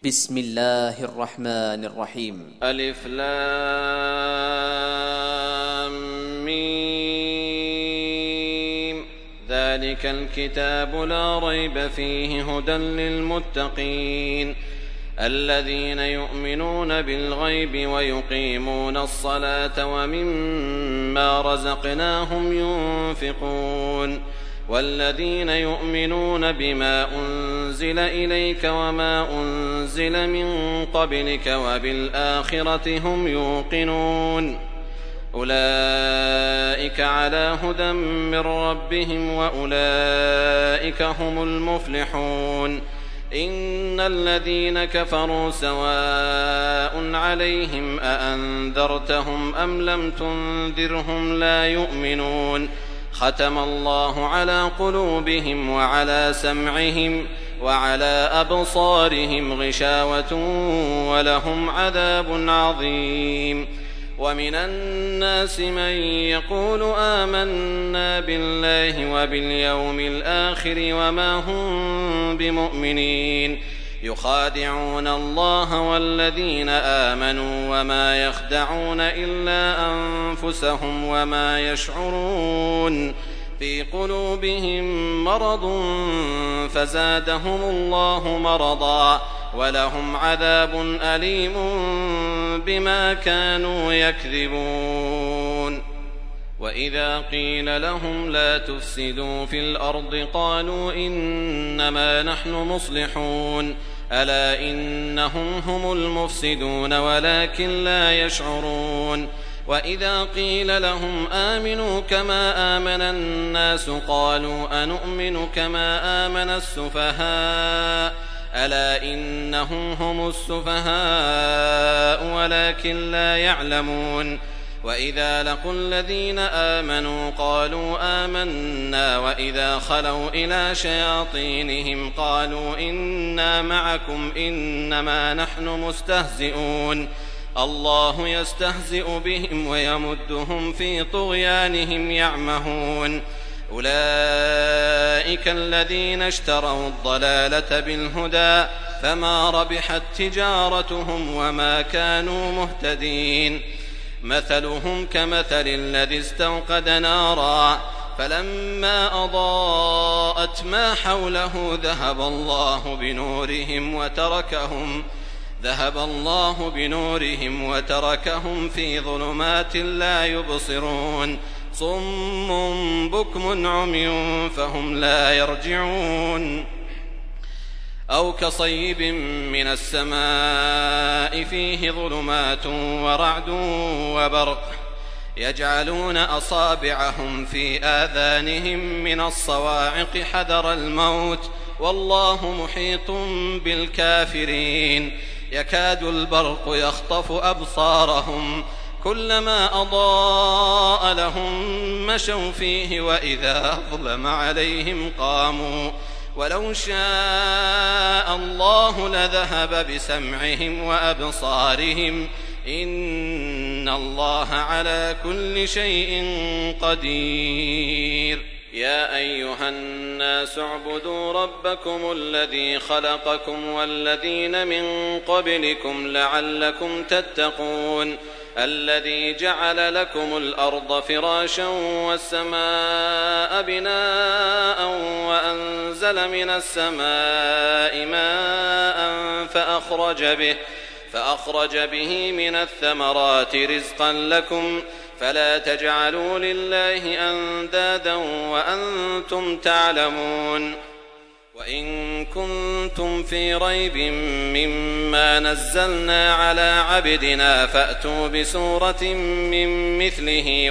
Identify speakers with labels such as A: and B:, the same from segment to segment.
A: بسم الله الرحمن الرحيم.
B: ألف لام ميم. ذلك الكتاب لا ريب فيه هدى للمتقين الذين يؤمنون بالغيب ويقيمون الصلاة ومما رزقناهم ينفقون والذين يؤمنون بما أنزل إليك وما أنزل من قبلك وبالآخرة هم يوقنون أولئك على هدى من ربهم وأولئك هم المفلحون إن الذين كفروا سواء عليهم أأنذرتهم أم لم تنذرهم لا يؤمنون ختم الله على قلوبهم وعلى سمعهم وعلى أبصارهم غشاوة ولهم عذاب عظيم. ومن الناس من يقول آمنا بالله وباليوم الآخر وما هم بمؤمنين يخادعون الله والذين آمنوا وما يخدعون إلا أنفسهم وما يشعرون في قلوبهم مرض فزادهم الله مرضا ولهم عذاب أليم بما كانوا يكذبون. وإذا قيل لهم لا تفسدوا في الأرض قالوا إنما نحن مصلحون ألا إنهم هم المفسدون ولكن لا يشعرون. وإذا قيل لهم آمنوا كما آمن الناس قالوا أنؤمن كما آمن السفهاء ألا إنهم هم السفهاء ولكن لا يعلمون. وإذا لقوا الذين آمنوا قالوا آمنا وإذا خلوا إلى شياطينهم قالوا إنا معكم إنما نحن مستهزئون الله يستهزئ بهم ويمدهم في طغيانهم يعمهون. أولئك الذين اشتروا الضلالة بالهدى فما ربحت تجارتهم وما كانوا مهتدين. مثلهم كمثل الذي استوقد نارا فلما أضاءت ما حوله ذهب الله بنورهم وتركهم في ظلمات لا يبصرون صم بكم عمي فهم لا يرجعون. أو كصيب من السماء فيه ظلمات ورعد وبرق يجعلون أصابعهم في آذانهم من الصواعق حذر الموت والله محيط بالكافرين يكاد البرق يخطف أبصارهم كلما أضاء لهم مشوا فيه وإذا أظلم عليهم قاموا ولو شاء الله لذهب بسمعهم وأبصارهم إن الله على كل شيء قدير. يا أيها الناس اعبدوا ربكم الذي خلقكم والذين من قبلكم لعلكم تتقون الذي جعل لكم الأرض فراشا والسماء بناء وأنزل من السماء ماء فأخرج به من الثمرات رزقا لكم فلا تجعلوا لله أندادا وأنتم تعلمون. وإن كنتم في ريب مما نزلنا على عبدنا فأتوا بسورة من مثله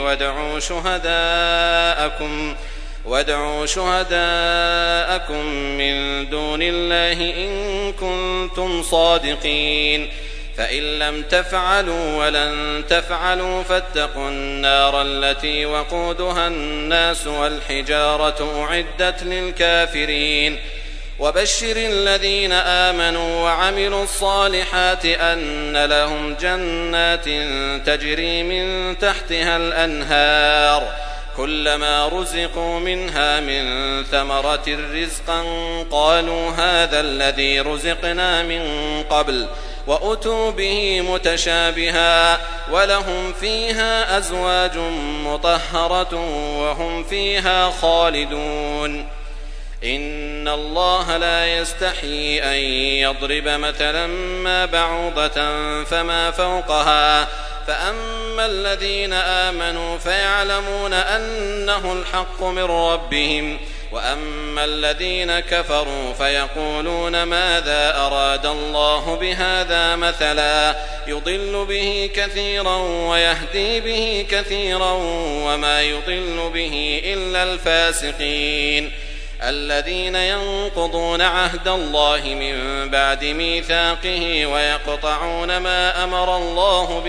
B: وادعوا شهداءكم من دون الله إن كنتم صادقين فإن لم تفعلوا ولن تفعلوا فاتقوا النار التي وقودها الناس والحجارة أعدت للكافرين. وبشر الذين آمنوا وعملوا الصالحات أن لهم جنات تجري من تحتها الأنهار كلما رزقوا منها من ثمرة رزقا قالوا هذا الذي رزقنا من قبل وأتوا به متشابها ولهم فيها أزواج مطهرة وهم فيها خالدون إن الله لا يستحيي أن يضرب مثلا ما بعوضة فما فوقها فأما الذين آمنوا فيعلمون أنه الحق من ربهم وأما الذين كفروا فيقولون ماذا أراد الله بهذا مثلا يضل به كثيرا ويهدي به كثيرا وما يضل به إلا الفاسقين الذين ينقضون عهد الله من بعد ميثاقه ويقطعون ما أمر الله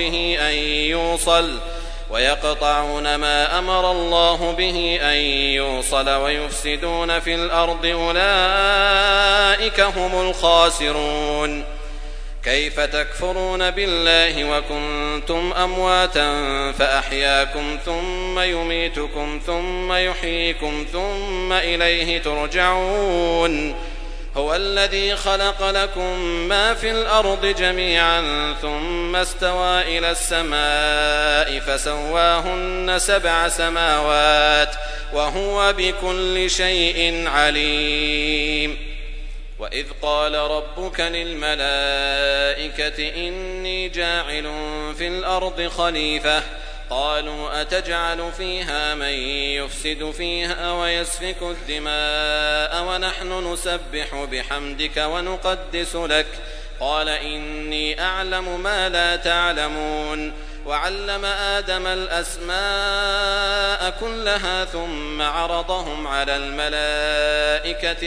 B: به أن يوصل ويفسدون في الأرض أولئك هم الخاسرون كيف تكفرون بالله وكنتم أمواتا فأحياكم ثم يميتكم ثم يحييكم ثم إليه ترجعون هو الذي خلق لكم ما في الأرض جميعا ثم استوى إلى السماء فسواهن 7 سماوات وهو بكل شيء عليم وإذ قال ربك للملائكة إني جاعل في الأرض خليفة قالوا أتجعل فيها من يفسد فيها ويسفك الدماء ونحن نسبح بحمدك ونقدس لك قال إني أعلم ما لا تعلمون وعلم آدم الأسماء كلها ثم عرضهم على الملائكة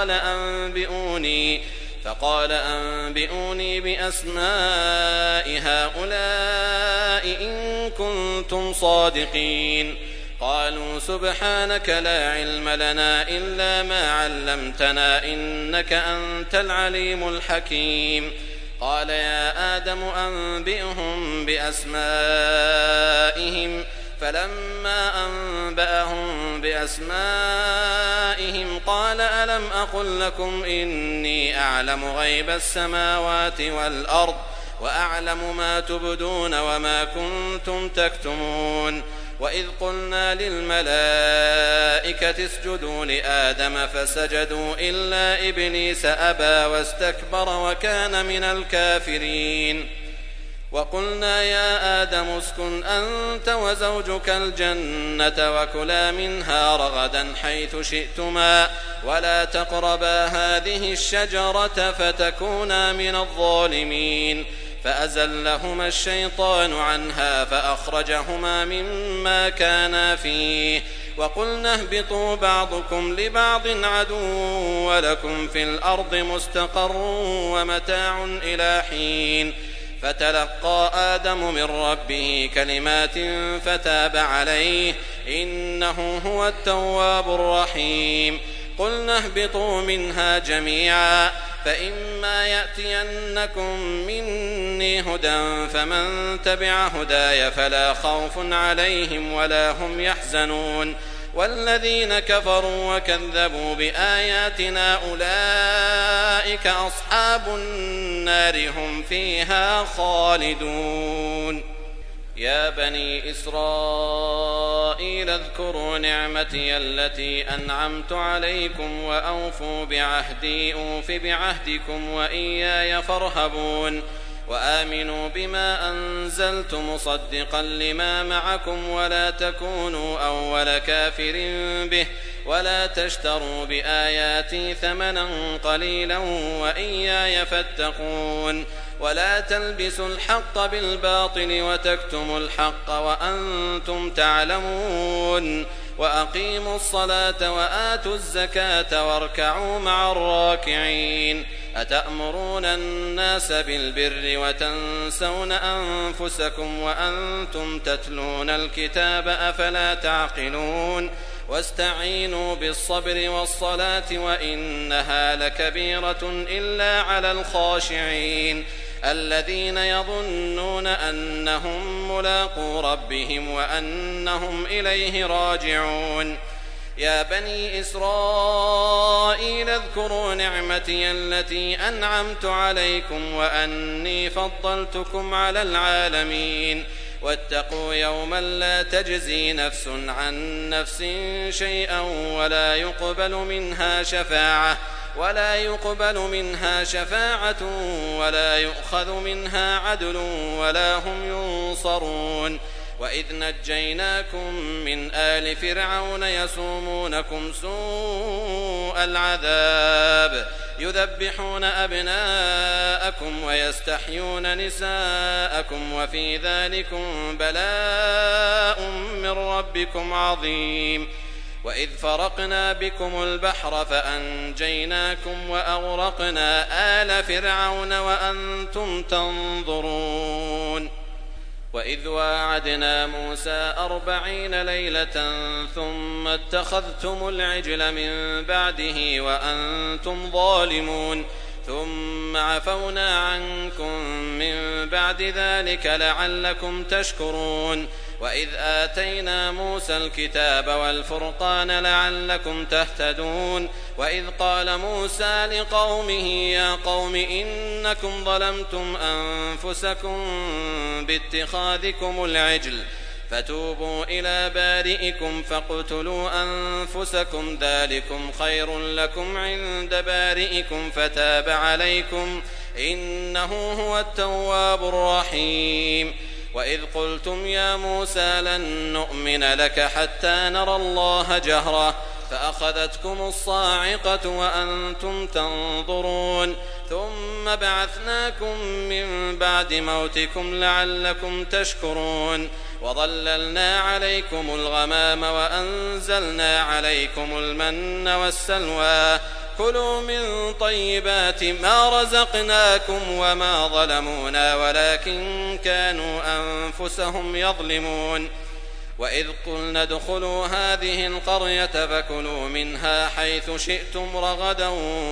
B: فقال أنبئوني بأسماء هؤلاء إن كنتم صادقين قالوا سبحانك لا علم لنا إلا ما علمتنا إنك أنت العليم الحكيم قال يا آدم أنبئهم بأسمائهم فلما أنبأهم بأسمائهم قال ألم أقل لكم إني أعلم غيب السماوات والأرض وأعلم ما تبدون وما كنتم تكتمون وإذ قلنا للملائكة اسجدوا لآدم فسجدوا إلا إبليس أبى واستكبر وكان من الكافرين وقلنا يا آدم اسكن أنت وزوجك الجنة وكلا منها رغدا حيث شئتما ولا تقربا هذه الشجرة فتكونا من الظالمين فأزلهما الشيطان عنها فأخرجهما مما كانا فيه وقلنا اهبطوا بعضكم لبعض عدو ولكم في الأرض مستقر ومتاع إلى حين فتلقى آدم من ربه كلمات فتاب عليه إنه هو التواب الرحيم قلنا اهبطوا منها جميعا فإما يأتينكم مني هدى فمن تبع هداي فلا خوف عليهم ولا هم يحزنون والذين كفروا وكذبوا بآياتنا أولئك أصحاب النار هم فيها خالدون يا بني إسرائيل اذكروا نعمتي التي أنعمت عليكم وأوفوا بعهدي أوف بعهدكم وإياي فارهبون وآمنوا بما أنزلت مصدقا لما معكم ولا تكونوا أول كافر به ولا تشتروا بآياتي ثمنا قليلا وإياي فاتقون ولا تلبسوا الحق بالباطل وتكتموا الحق وأنتم تعلمون وأقيموا الصلاة وآتوا الزكاة واركعوا مع الراكعين أتأمرون الناس بالبر وتنسون أنفسكم وأنتم تتلون الكتاب أفلا تعقلون واستعينوا بالصبر والصلاة وإنها لكبيرة إلا على الخاشعين الذين يظنون أنهم ملاقو ربهم وأنهم إليه راجعون يا بني إسرائيل اذكروا نعمتي التي أنعمت عليكم وأني فضلتكم على العالمين واتقوا يوما لا تجزي نفس عن نفس شيئا ولا يقبل منها شفاعة ولا يؤخذ منها عدل ولا هم ينصرون وإذ نجيناكم من آل فرعون يسومونكم سوء العذاب يذبحون أبناءكم ويستحيون نساءكم وفي ذلكم بلاء من ربكم عظيم وإذ فرقنا بكم البحر فأنجيناكم وأغرقنا آل فرعون وأنتم تنظرون وإذ واعدنا موسى 40 ليلة ثم اتخذتم العجل من بعده وأنتم ظالمون ثم عفونا عنكم من بعد ذلك لعلكم تشكرون وإذ آتينا موسى الكتاب والفرقان لعلكم تهتدون وإذ قال موسى لقومه يا قوم إنكم ظلمتم أنفسكم باتخاذكم العجل فتوبوا إلى بارئكم فاقتلوا أنفسكم ذلكم خير لكم عند بارئكم فتاب عليكم إنه هو التواب الرحيم وإذ قلتم يا موسى لن نؤمن لك حتى نرى الله جهرة فأخذتكم الصاعقة وأنتم تنظرون ثم بعثناكم من بعد موتكم لعلكم تشكرون وظللنا عليكم الغمام وأنزلنا عليكم المن والسلوى كلوا من طيبات ما رزقناكم وما ظلمونا ولكن كانوا أنفسهم يظلمون وإذ قلنا ادخلوا هذه القرية فكلوا منها حيث شئتم رغدا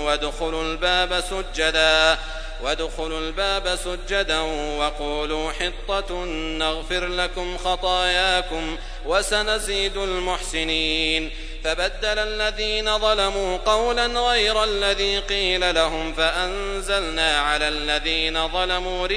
B: وادخلوا الباب سجدا وقولوا حطة نغفر لكم خطاياكم وسنزيد المحسنين فبدل الذين ظلموا قولا غير الذي قيل لهم فأنزلنا على الذين ظلموا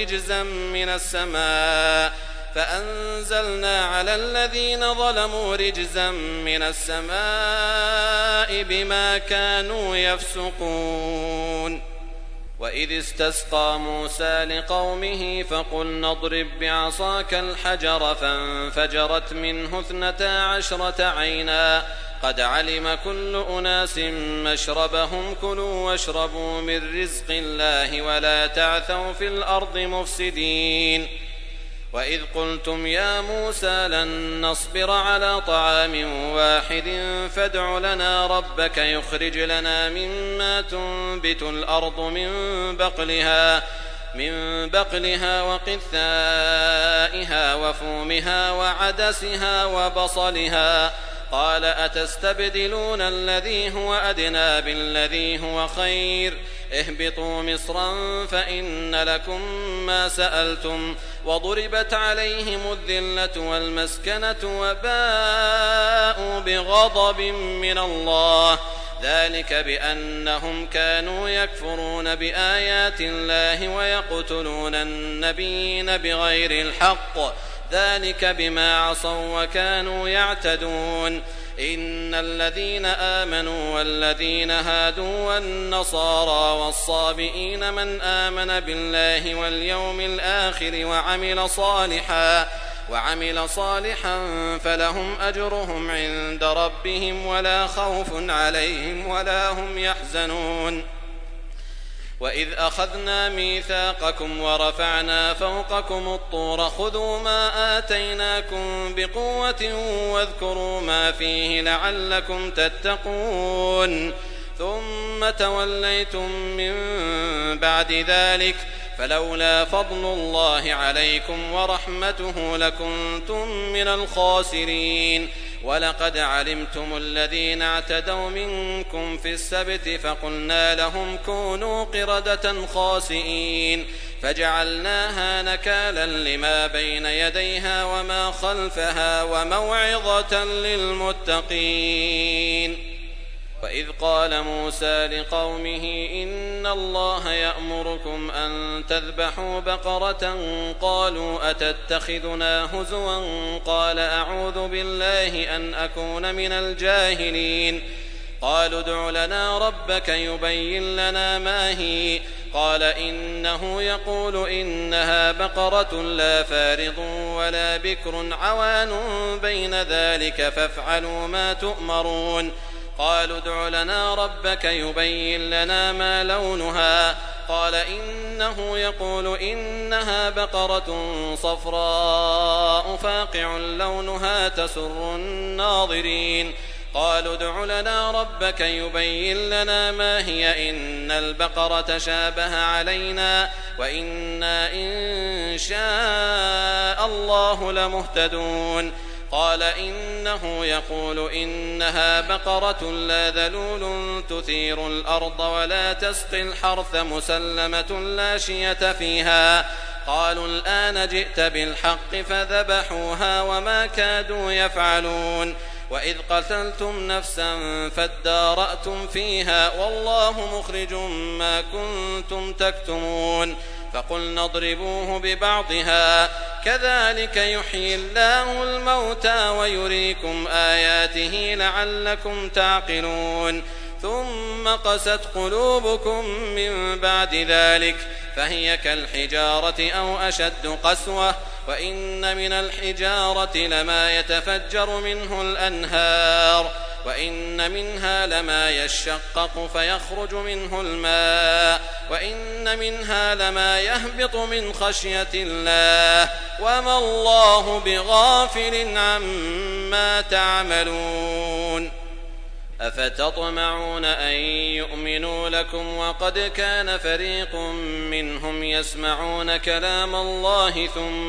B: رجزا من السماء بما كانوا يفسقون وإذ استسقى موسى لقومه فقلنا اضرب بعصاك الحجر فانفجرت منه 12 عينا قد علم كل أناس مشربهم كلوا واشربوا من رزق الله ولا تعثوا في الأرض مفسدين وإذ قلتم يا موسى لن نصبر على طعام واحد فادع لنا ربك يخرج لنا مما تنبت الأرض من بقلها وقثائها وفومها وعدسها وبصلها قال أتستبدلون الذي هو أدنى بالذي هو خير اهبطوا مصرا فإن لكم ما سألتم وضربت عليهم الذلة والمسكنة وباءوا بغضب من الله ذلك بأنهم كانوا يكفرون بآيات الله ويقتلون النبيين بغير الحق ذلك بما عصوا وكانوا يعتدون إن الذين آمنوا والذين هادوا والنصارى والصابئين من آمن بالله واليوم الآخر وعمل صالحا فلهم أجرهم عند ربهم ولا خوف عليهم ولا هم يحزنون وإذ أخذنا ميثاقكم ورفعنا فوقكم الطور خذوا ما آتيناكم بقوة واذكروا ما فيه لعلكم تتقون ثم توليتم من بعد ذلك فلولا فضل الله عليكم ورحمته لكنتم من الخاسرين ولقد علمتم الذين اعتدوا منكم في السبت فقلنا لهم كونوا قردة خاسئين فجعلناها نكالا لما بين يديها وما خلفها وموعظة للمتقين. وإذ قال موسى لقومه إن الله يأمركم أن تذبحوا بقرة قالوا أتتخذنا هزوا قال أعوذ بالله أن أكون من الجاهلين. قالوا ادع لنا ربك يبين لنا ما هي قال إنه يقول إنها بقرة لا فارض ولا بكر عوان بين ذلك فافعلوا ما تؤمرون. قالوا ادع لنا ربك يبين لنا ما لونها قال إنه يقول إنها بقرة صفراء فاقع لونها تسر الناظرين. قالوا ادع لنا ربك يبين لنا ما هي إن البقرة شابه علينا وإنا إن شاء الله لمهتدون. قال إنه يقول إنها بقرة لا ذلول تثير الأرض ولا تسقي الحرث مسلمة لا شية فيها. قالوا الآن جئت بالحق فذبحوها وما كادوا يفعلون. وإذ قتلتم نفسا فادارأتم فيها والله مخرج ما كنتم تكتمون. فقلنا اضربوه ببعضها كذلك يحيي الله الموتى ويريكم آياته لعلكم تعقلون. ثم قست قلوبكم من بعد ذلك فهي كالحجارة أو أشد قسوة وإن من الحجارة لما يتفجر منه الأنهار وإن منها لما يشقق فيخرج منه الماء وإن منها لما يهبط من خشية الله وما الله بغافل عما تعملون. أفتطمعون أن يؤمنوا لكم وقد كان فريق منهم يسمعون كلام الله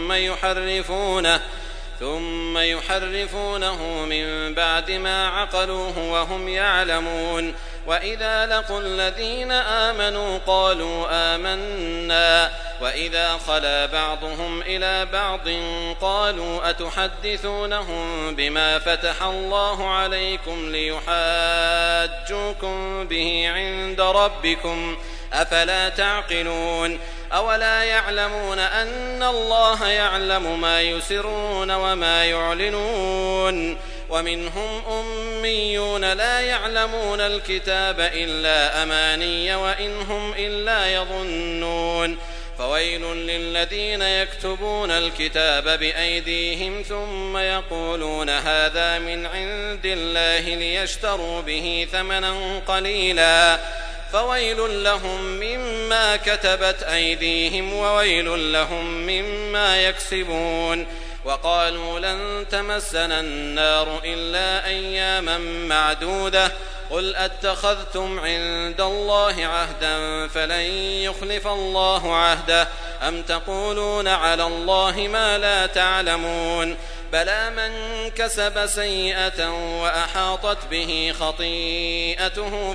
B: ثم يحرفونه من بعد ما عقلوه وهم يعلمون. وإذا لقوا الذين آمنوا قالوا آمنا وإذا خلا بعضهم إلى بعض قالوا أتحدثونهم بما فتح الله عليكم ليحاجوكم به عند ربكم أفلا تعقلون. أولا يعلمون أن الله يعلم ما يسرون وما يعلنون. ومنهم أميون لا يعلمون الكتاب إلا أماني وإن هم إلا يظنون. فويل للذين يكتبون الكتاب بأيديهم ثم يقولون هذا من عند الله ليشتروا به ثمنا قليلا فويل لهم مما كتبت أيديهم وويل لهم مما يكسبون. وقالوا لن تمسنا النار إلا أياما معدودة قل أتخذتم عند الله عهدا فلن يخلف الله عهده أم تقولون على الله ما لا تعلمون. بلى من كسب سيئة وأحاطت به خطيئته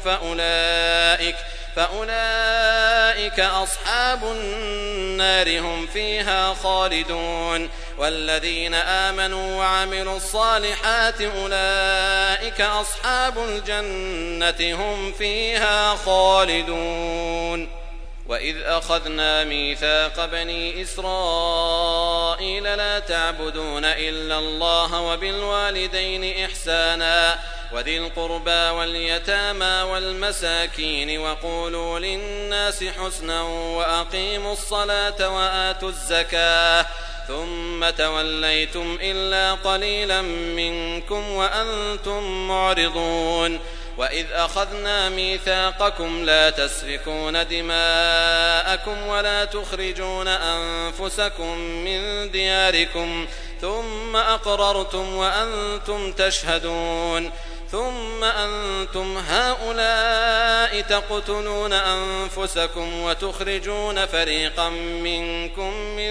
B: فأولئك أصحاب النار هم فيها خالدون. والذين آمنوا وعملوا الصالحات أولئك أصحاب الجنة هم فيها خالدون. وإذ أخذنا ميثاق بني إسرائيل لا تعبدون إلا الله وبالوالدين إحسانا وذي القربى واليتامى والمساكين وقولوا للناس حسنا وأقيموا الصلاة وآتوا الزكاة ثم توليتم إلا قليلا منكم وأنتم معرضون. وإذ أخذنا ميثاقكم لا تسفكون دماءكم ولا تخرجون أنفسكم من دياركم ثم أقررتم وأنتم تشهدون. ثم أنتم هؤلاء تقتلون أنفسكم وتخرجون فريقا منكم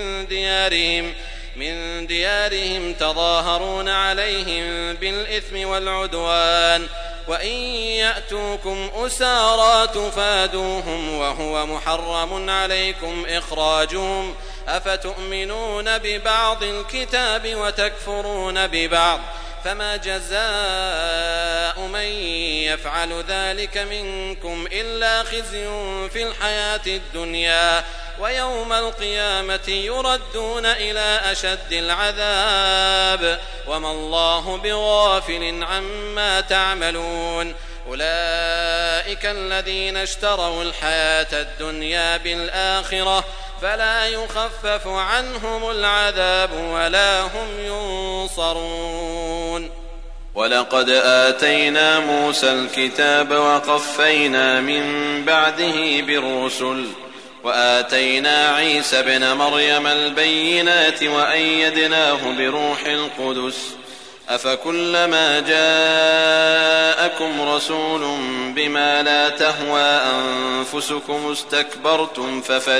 B: من ديارهم تظاهرون عليهم بالإثم والعدوان وإن يأتوكم أسارى تفادوهم وهو محرم عليكم إخراجهم أفتؤمنون ببعض الكتاب وتكفرون ببعض فما جزاء من يفعل ذلك منكم إلا خزي في الحياة الدنيا ويوم القيامة يردون إلى أشد العذاب وما الله بغافل عما تعملون أولئك الذين اشتروا الحياة الدنيا بالآخرة فلا يخفف عنهم العذاب ولا هم ينصرون.
C: ولقد آتينا موسى الكتاب وقفينا من بعده بالرسل وآتينا عيسى ابن مريم البينات وأيدناه بروح القدس أفكلما جاءكم رسول بما لا تهوى أنفسكم استكبرتم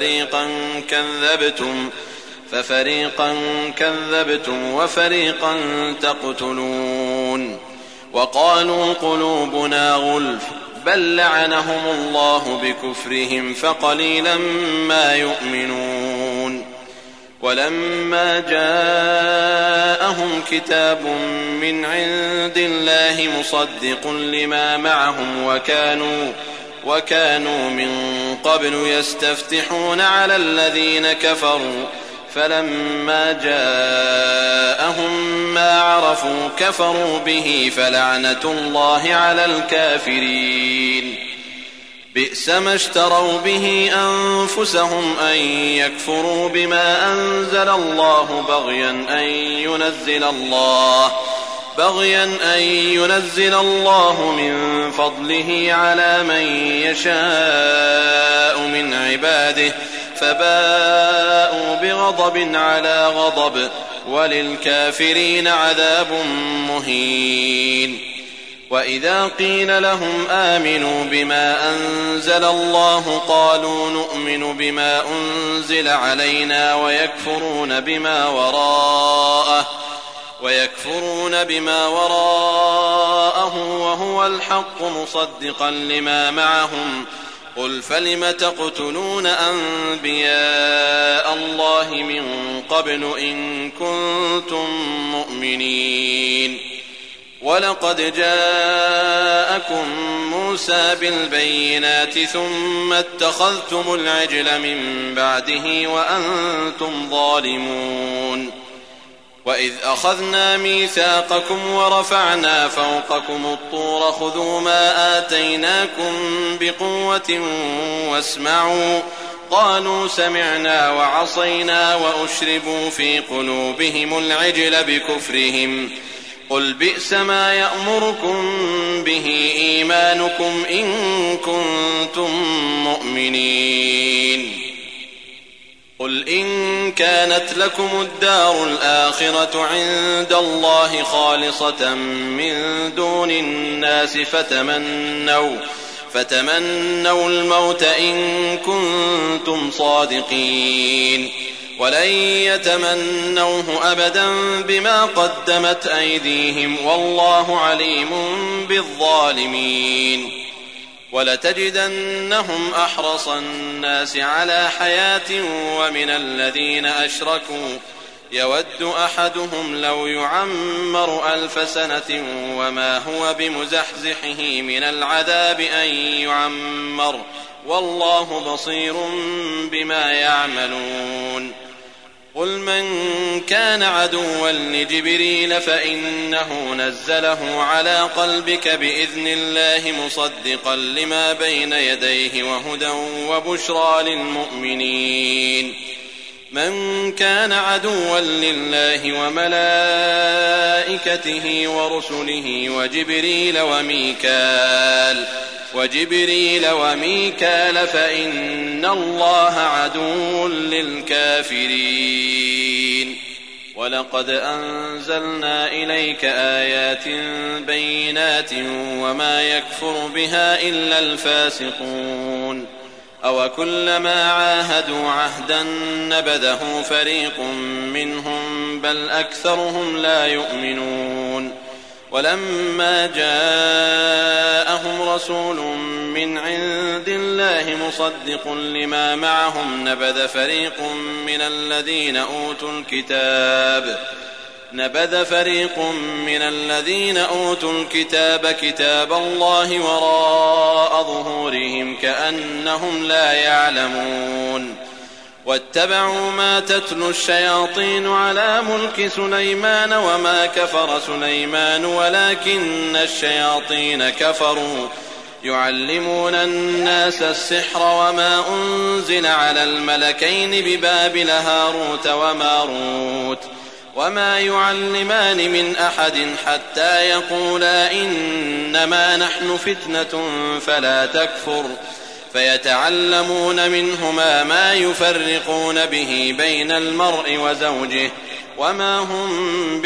C: ففريقا كذبتم وفريقا تقتلون وقالوا قلوبنا غلف بل لعنهم الله بكفرهم فقليلا ما يؤمنون. ولما جاءهم كتاب من عند الله مصدق لما معهم وكانوا من قبل يستفتحون على الذين كفروا فلما جاءهم ما عرفوا كفروا به فلعنة الله على الكافرين. بئس ما اشتروا به أنفسهم أن يكفروا بما أنزل الله بغيا أن ينزل الله من فضله على من يشاء من عباده فباءوا بغضب على غضب وللكافرين عذاب مهين. وإذا قيل لهم آمنوا بما أنزل الله قالوا نؤمن بما أنزل علينا ويكفرون بما وراءه وهو الحق مصدقا لما معهم قل فلم تقتلون أنبياء الله من قبل إن كنتم مؤمنين. ولقد جاءكم موسى بالبينات ثم اتخذتم العجل من بعده وأنتم ظالمون. وإذ أخذنا ميثاقكم ورفعنا فوقكم الطور خذوا ما آتيناكم بقوة واسمعوا قالوا سمعنا وعصينا وأشربوا في قلوبهم العجل بكفرهم قل بئس ما يأمركم به إيمانكم إن كنتم مؤمنين. قل إن كانت لكم الدار الآخرة عند الله خالصة من دون الناس فتمنوا الموت إن كنتم صادقين ولن يتمنوه أبدا بما قدمت أيديهم والله عليم بالظالمين. ولتجدنهم أحرص الناس على حياة ومن الذين أشركوا يود أحدهم لو يعمر 1000 سنة وما هو بمزحزحه من العذاب أن يعمر والله بصير بما يعملون. قل من كان عدوا لجبريل فإنه نزله على قلبك بإذن الله مصدقا لما بين يديه وهدى وبشرى للمؤمنين. من كان عدوا لله وملائكته ورسله وجبريل وميكال فإن الله عدو للكافرين. ولقد أنزلنا إليك آيات بينات وما يكفر بها إلا الفاسقون. أوكلما عاهدوا عهدا نبذه فريق منهم بل أكثرهم لا يؤمنون. ولما جاءهم رسول من عند الله مصدق لما معهم نبذ فريق من الذين أوتوا الكتاب كتاب الله وراء ظهورهم كأنهم لا يعلمون واتبعوا ما تتلو الشياطين على ملك سليمان وما كفر سليمان ولكن الشياطين كفروا يعلمون الناس السحر وما أنزل على الملكين ببابل هاروت وماروت وما يعلمان من أحد حتى يقولا إنما نحن فتنة فلا تكفر فيتعلمون منهما ما يفرقون به بين المرء وزوجه وما هم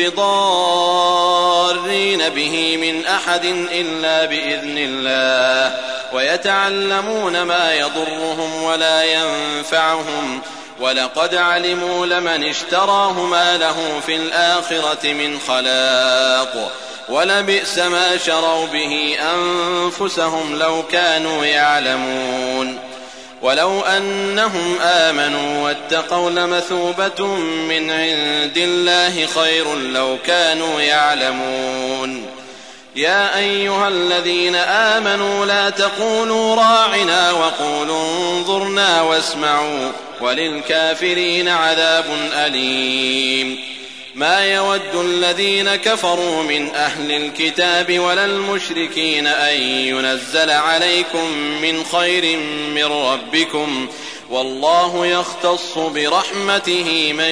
C: بضارين به من أحد إلا بإذن الله ويتعلمون ما يضرهم ولا ينفعهم ولقد علموا لمن اشتراه ما له في الآخرة من خلاق ولبئس ما شروا به أنفسهم لو كانوا يعلمون ولو أنهم آمنوا واتقوا لمثوبة من عند الله خير لو كانوا يعلمون يا أيها الذين آمنوا لا تقولوا راعنا وقولوا انظرنا واسمعوا وللكافرين عذاب أليم ما يود الذين كفروا من أهل الكتاب ولا المشركين أن ينزل عليكم من خير من ربكم والله يختص برحمته من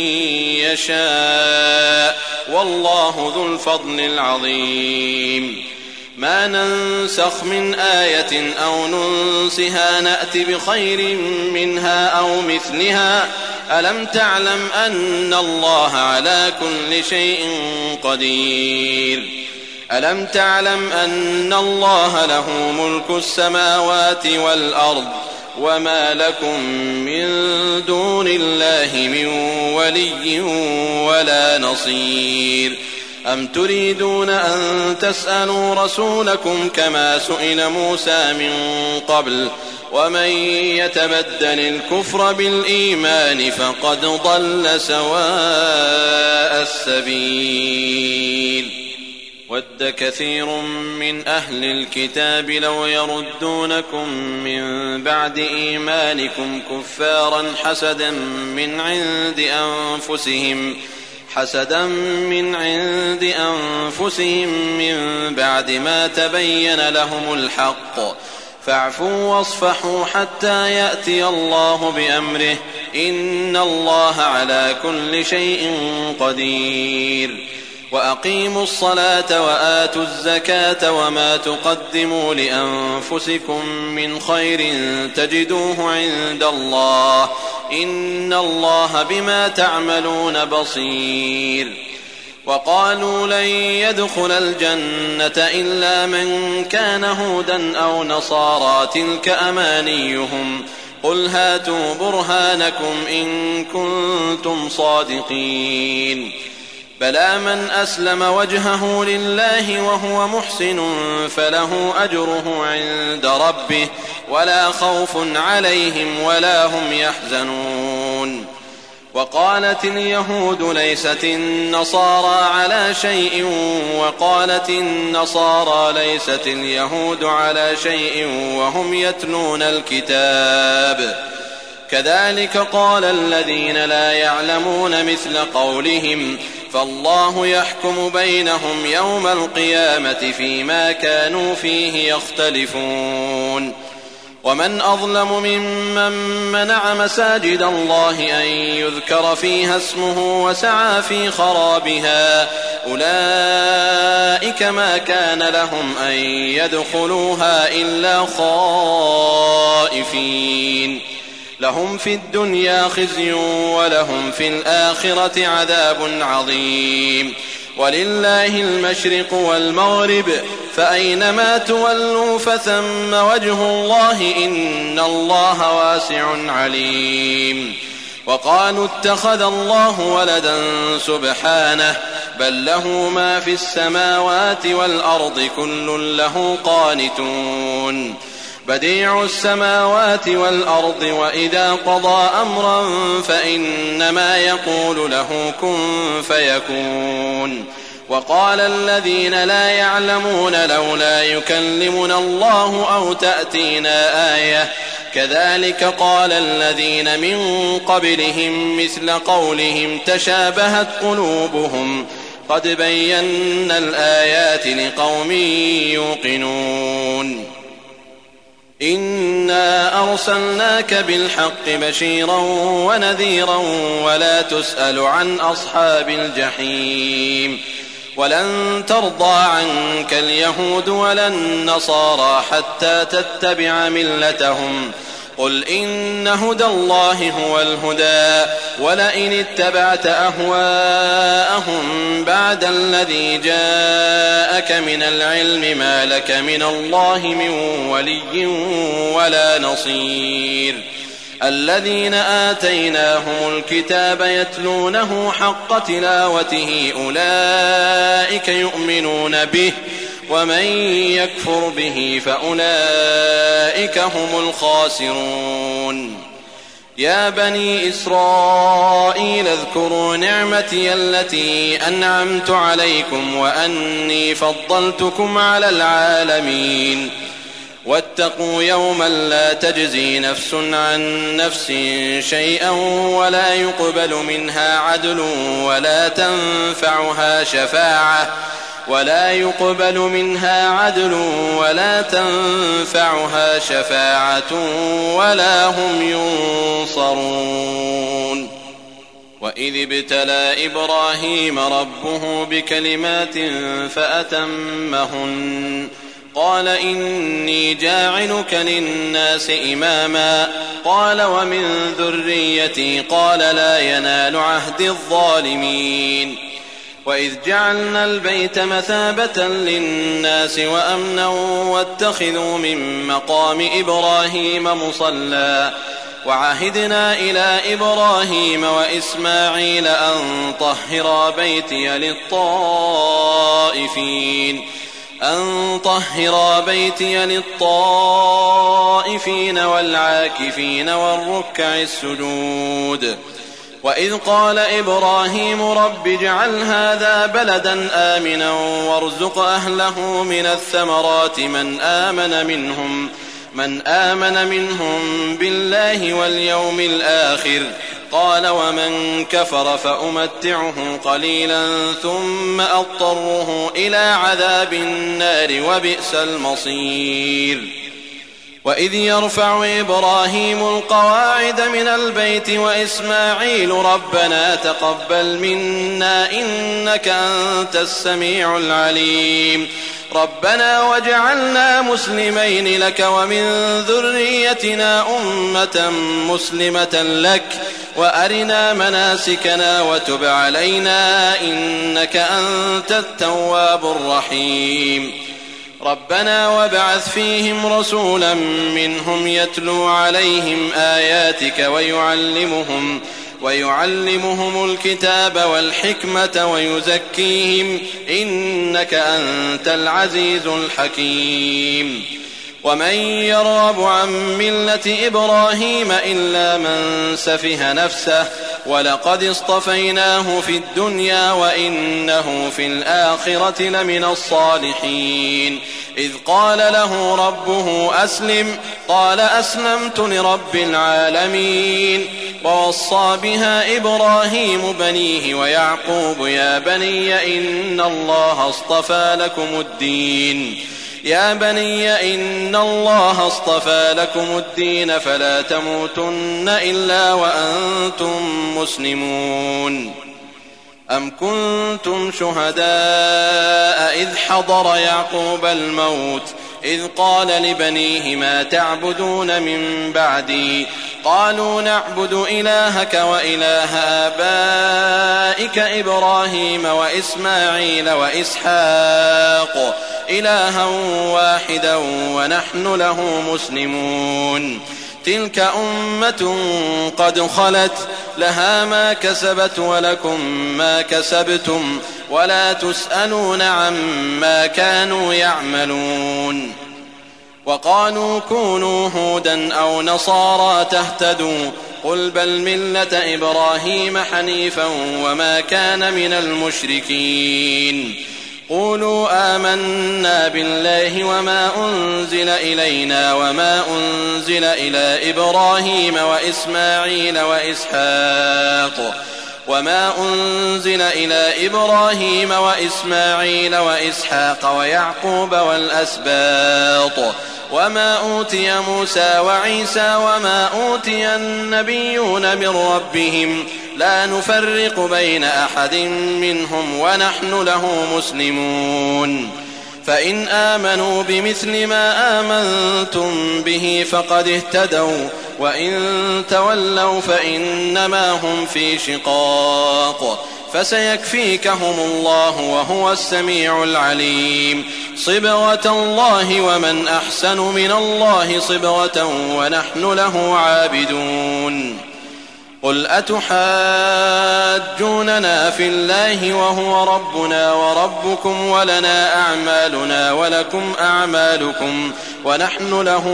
C: يشاء والله ذو الفضل العظيم ما ننسخ من آية أو ننسها نأت بخير منها أو مثلها ألم تعلم أن الله على كل شيء قدير ألم تعلم أن الله له ملك السماوات والأرض وما لكم من دون الله من ولي ولا نصير أم تريدون أن تسألوا رسولكم كما سئل موسى من قبل ومن يتبدل الكفر بالإيمان فقد ضل سواء السبيل ود كثير من أهل الكتاب لو يردونكم من بعد إيمانكم كفارا حسدا من عند أنفسهم من بعد ما تبين لهم الحق فاعفوا واصفحوا حتى يأتي الله بأمره إن الله على كل شيء قدير وأقيموا الصلاة وآتوا الزكاة وما تقدموا لأنفسكم من خير تجدوه عند الله إن الله بما تعملون بصير وقالوا لن يدخل الجنة إلا من كان هودا أو نصارى تلك أمانيهم قل هاتوا برهانكم إن كنتم صادقين بلى من أسلم وجهه لله وهو محسن فله أجره عند ربه ولا خوف عليهم ولا هم يحزنون وقالت اليهود ليست النصارى على شيء وقالت النصارى ليست اليهود على شيء وهم يتلون الكتاب كذلك قال الذين لا يعلمون مثل قولهم فالله يحكم بينهم يوم القيامة فيما كانوا فيه يختلفون ومن أظلم ممن منع مساجد الله أن يذكر فيها اسمه وسعى في خرابها أولئك ما كان لهم أن يدخلوها إلا خائفين لهم في الدنيا خزي ولهم في الآخرة عذاب عظيم ولله المشرق والمغرب فأينما تولوا فثم وجه الله إن الله واسع عليم وقالوا اتخذ الله ولدا سبحانه بل له ما في السماوات والأرض كل له قانتون بديع السماوات والأرض وإذا قضى أمرا فإنما يقول له كن فيكون وقال الذين لا يعلمون لولا يكلمنا الله أو تأتينا آية كذلك قال الذين من قبلهم مثل قولهم تشابهت قلوبهم قد بينا الآيات لقوم يوقنون إنا أرسلناك بالحق بشيرا ونذيرا ولا تسأل عن أصحاب الجحيم ولن ترضى عنك اليهود ولا النصارى حتى تتبع ملتهم قل إن هدى الله هو الهدى ولئن اتبعت أهواءهم بعد الذي جاءك من العلم ما لك من الله من ولي ولا نصير الذين آتيناهم الكتاب يتلونه حق تلاوته أولئك يؤمنون به ومن يكفر به فأولئك هم الخاسرون يا بني إسرائيل اذكروا نعمتي التي أنعمت عليكم وأني فضلتكم على العالمين واتقوا يوما لا تجزي نفس عن نفس شيئا ولا يقبل منها عدل ولا تنفعها شفاعة ولا هم ينصرون وإذ ابتلى إبراهيم ربه بكلمات فأتمهن قال إني جاعلك للناس إماما قال ومن ذريتي قال لا ينال عهد الظالمين وإذ جعلنا البيت مثابة للناس وأمنا واتخذوا من مقام إبراهيم مصلى وعهدنا إلى إبراهيم وإسماعيل أن طهرا بيتي للطائفين والعاكفين والركع السجود وإذ قال إبراهيم رب اجعل هذا بلدا آمنا وارزق أهله من الثمرات من آمن منهم بالله واليوم الآخر قال ومن كفر فأمتعه قليلا ثم أضطره إلى عذاب النار وبئس المصير وإذ يرفع إبراهيم القواعد من البيت وإسماعيل ربنا تقبل منا إنك أنت السميع العليم ربنا واجعلنا مسلمين لك ومن ذريتنا أمة مسلمة لك وأرنا مناسكنا وتب علينا إنك أنت التواب الرحيم ربنا وابعث فيهم رسولا منهم يتلو عليهم آياتك ويعلمهم الكتاب والحكمة ويزكيهم إنك أنت العزيز الحكيم ومن يرغب عن ملة إبراهيم إلا من سفه نفسه ولقد اصطفيناه في الدنيا وإنه في الآخرة لمن الصالحين إذ قال له ربه أسلم قال أسلمت لرب العالمين ووصى بها إبراهيم بنيه ويعقوب يا بني إن الله اصطفى لكم الدين فلا تموتن إلا وأنتم مسلمون أم كنتم شهداء إذ حضر يعقوب الموت إذ قال لبنيه ما تعبدون من بعدي قالوا نعبد إلهك وإله آبائك إبراهيم وإسماعيل وإسحاق إلها واحدا ونحن له مسلمون تلك أمة قد خلت لها ما كسبت ولكم ما كسبتم ولا تسألون عما كانوا يعملون. وقالوا كونوا هودا أو نصارى تهتدوا قل بل ملة إبراهيم حنيفا وما كان من المشركين. قولوا آمنا بالله وما أنزل إلينا وما أنزل إلى إبراهيم وإسماعيل وإسحاق ويعقوب والأسباط وما أوتي موسى وعيسى وما أوتي النبيون من ربهم لا نفرق بين أحد منهم ونحن له مسلمون. فإن آمنوا بمثل ما آمنتم به فقد اهتدوا وإن تولوا فإنما هم في شقاق فسيكفيكهم الله وهو السميع العليم. صبغة الله ومن أحسن من الله صبغة ونحن له عابدون. قل أتحاجوننا في الله وهو ربنا وربكم ولنا أعمالنا ولكم أعمالكم ونحن له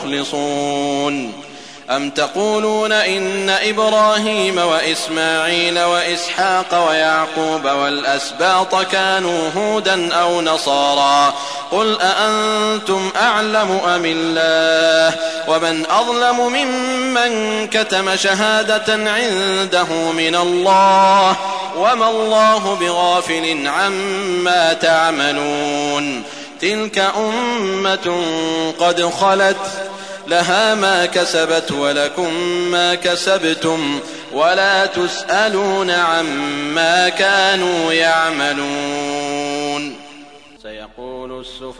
C: مخلصون. أم تقولون إن إبراهيم وإسماعيل وإسحاق ويعقوب والأسباط كانوا هودا أو نصارى قل أأنتم أعلم أم الله ومن أظلم ممن كتم شهادة عنده من الله وما الله بغافل عما تعملون. تلك أمة قد خلت لها ما كسبت ولكم ما كسبتم ولا تسألون عما كانوا يعملون.
B: سيقول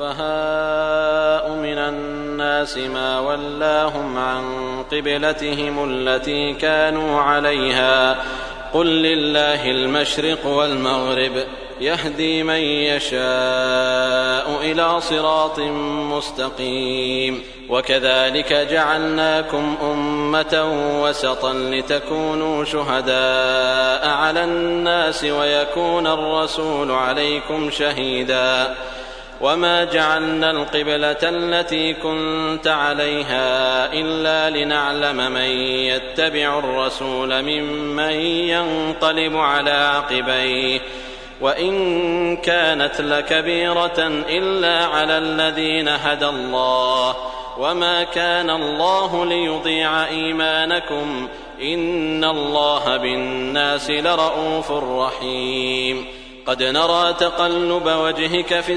B: السفهاء من الناس ما ولاهم عن قبلتهم التي كانوا عليها قل لله المشرق والمغرب يهدي من يشاء إلى صراط مستقيم. وكذلك جعلناكم أمة وسطا لتكونوا شهداء على الناس ويكون الرسول عليكم شهيدا. وما جعلنا القبلة التي كنت عليها إلا لنعلم من يتبع الرسول ممن ينقلب على عقبيه وإن كانت لكبيرة إلا على الذين هدى الله وما كان الله ليضيع إيمانكم إن الله بالناس لرءوف رحيم. قد نرى تقلب وجهك في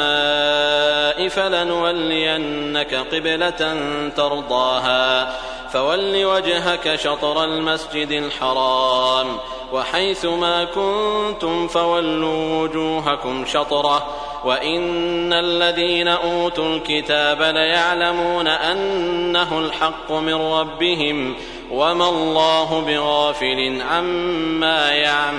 B: السماء فلنولينك قبلة ترضاها فول وجهك شطر المسجد الحرام وحيث ما كنتم فولوا وجوهكم شطره وإن الذين أوتوا الكتاب ليعلمون أنه الحق من ربهم وما الله بغافل عما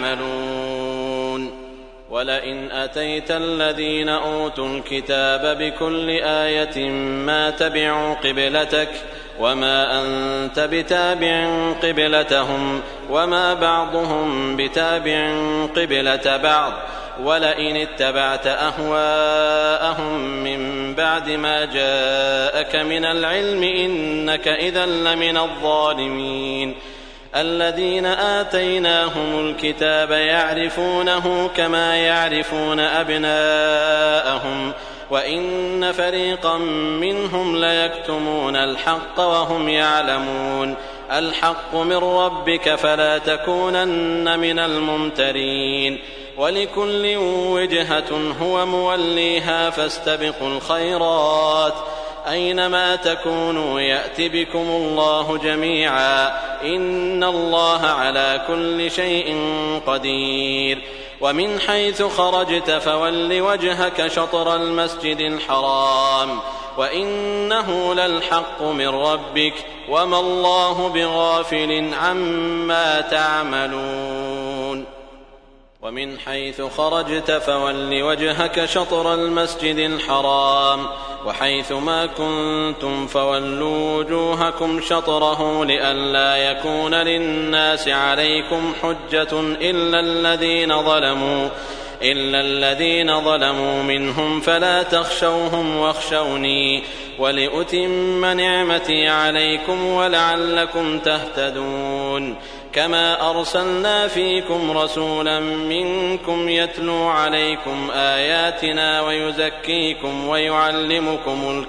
B: يعملون. ولئن أتيت الذين أوتوا الكتاب بكل آية ما تبعوا قبلتك وما أنت بتابع قبلتهم وما بعضهم بتابع قبلة بعض ولئن اتبعت أهواءهم من بعد ما جاءك من العلم إنك إذا لمن الظالمين. الذين آتيناهم الكتاب يعرفونه كما يعرفون أبناءهم وإن فريقا منهم ليكتمون الحق وهم يعلمون. الحق من ربك فلا تكونن من الممترين. ولكل وجهة هو موليها فاستبقوا الخيرات أينما تكونوا يأت بكم الله جميعا إن الله على كل شيء قدير. ومن حيث خرجت فول وجهك شطر المسجد الحرام وإنه للحق من ربك وما الله بغافل عما تعملون. ومن حيث خرجت فول وجهك شطر المسجد الحرام وحيث ما كنتم فولوا وجوهكم شطره لئلا يكون للناس عليكم حجة إلا الذين ظلموا منهم فلا تخشوهم واخشوني ولأتم نعمتي عليكم ولعلكم تهتدون كما أرسلنا فيكم رسولا منكم يتلو عليكم آياتنا ويزكيكم ويعلمكم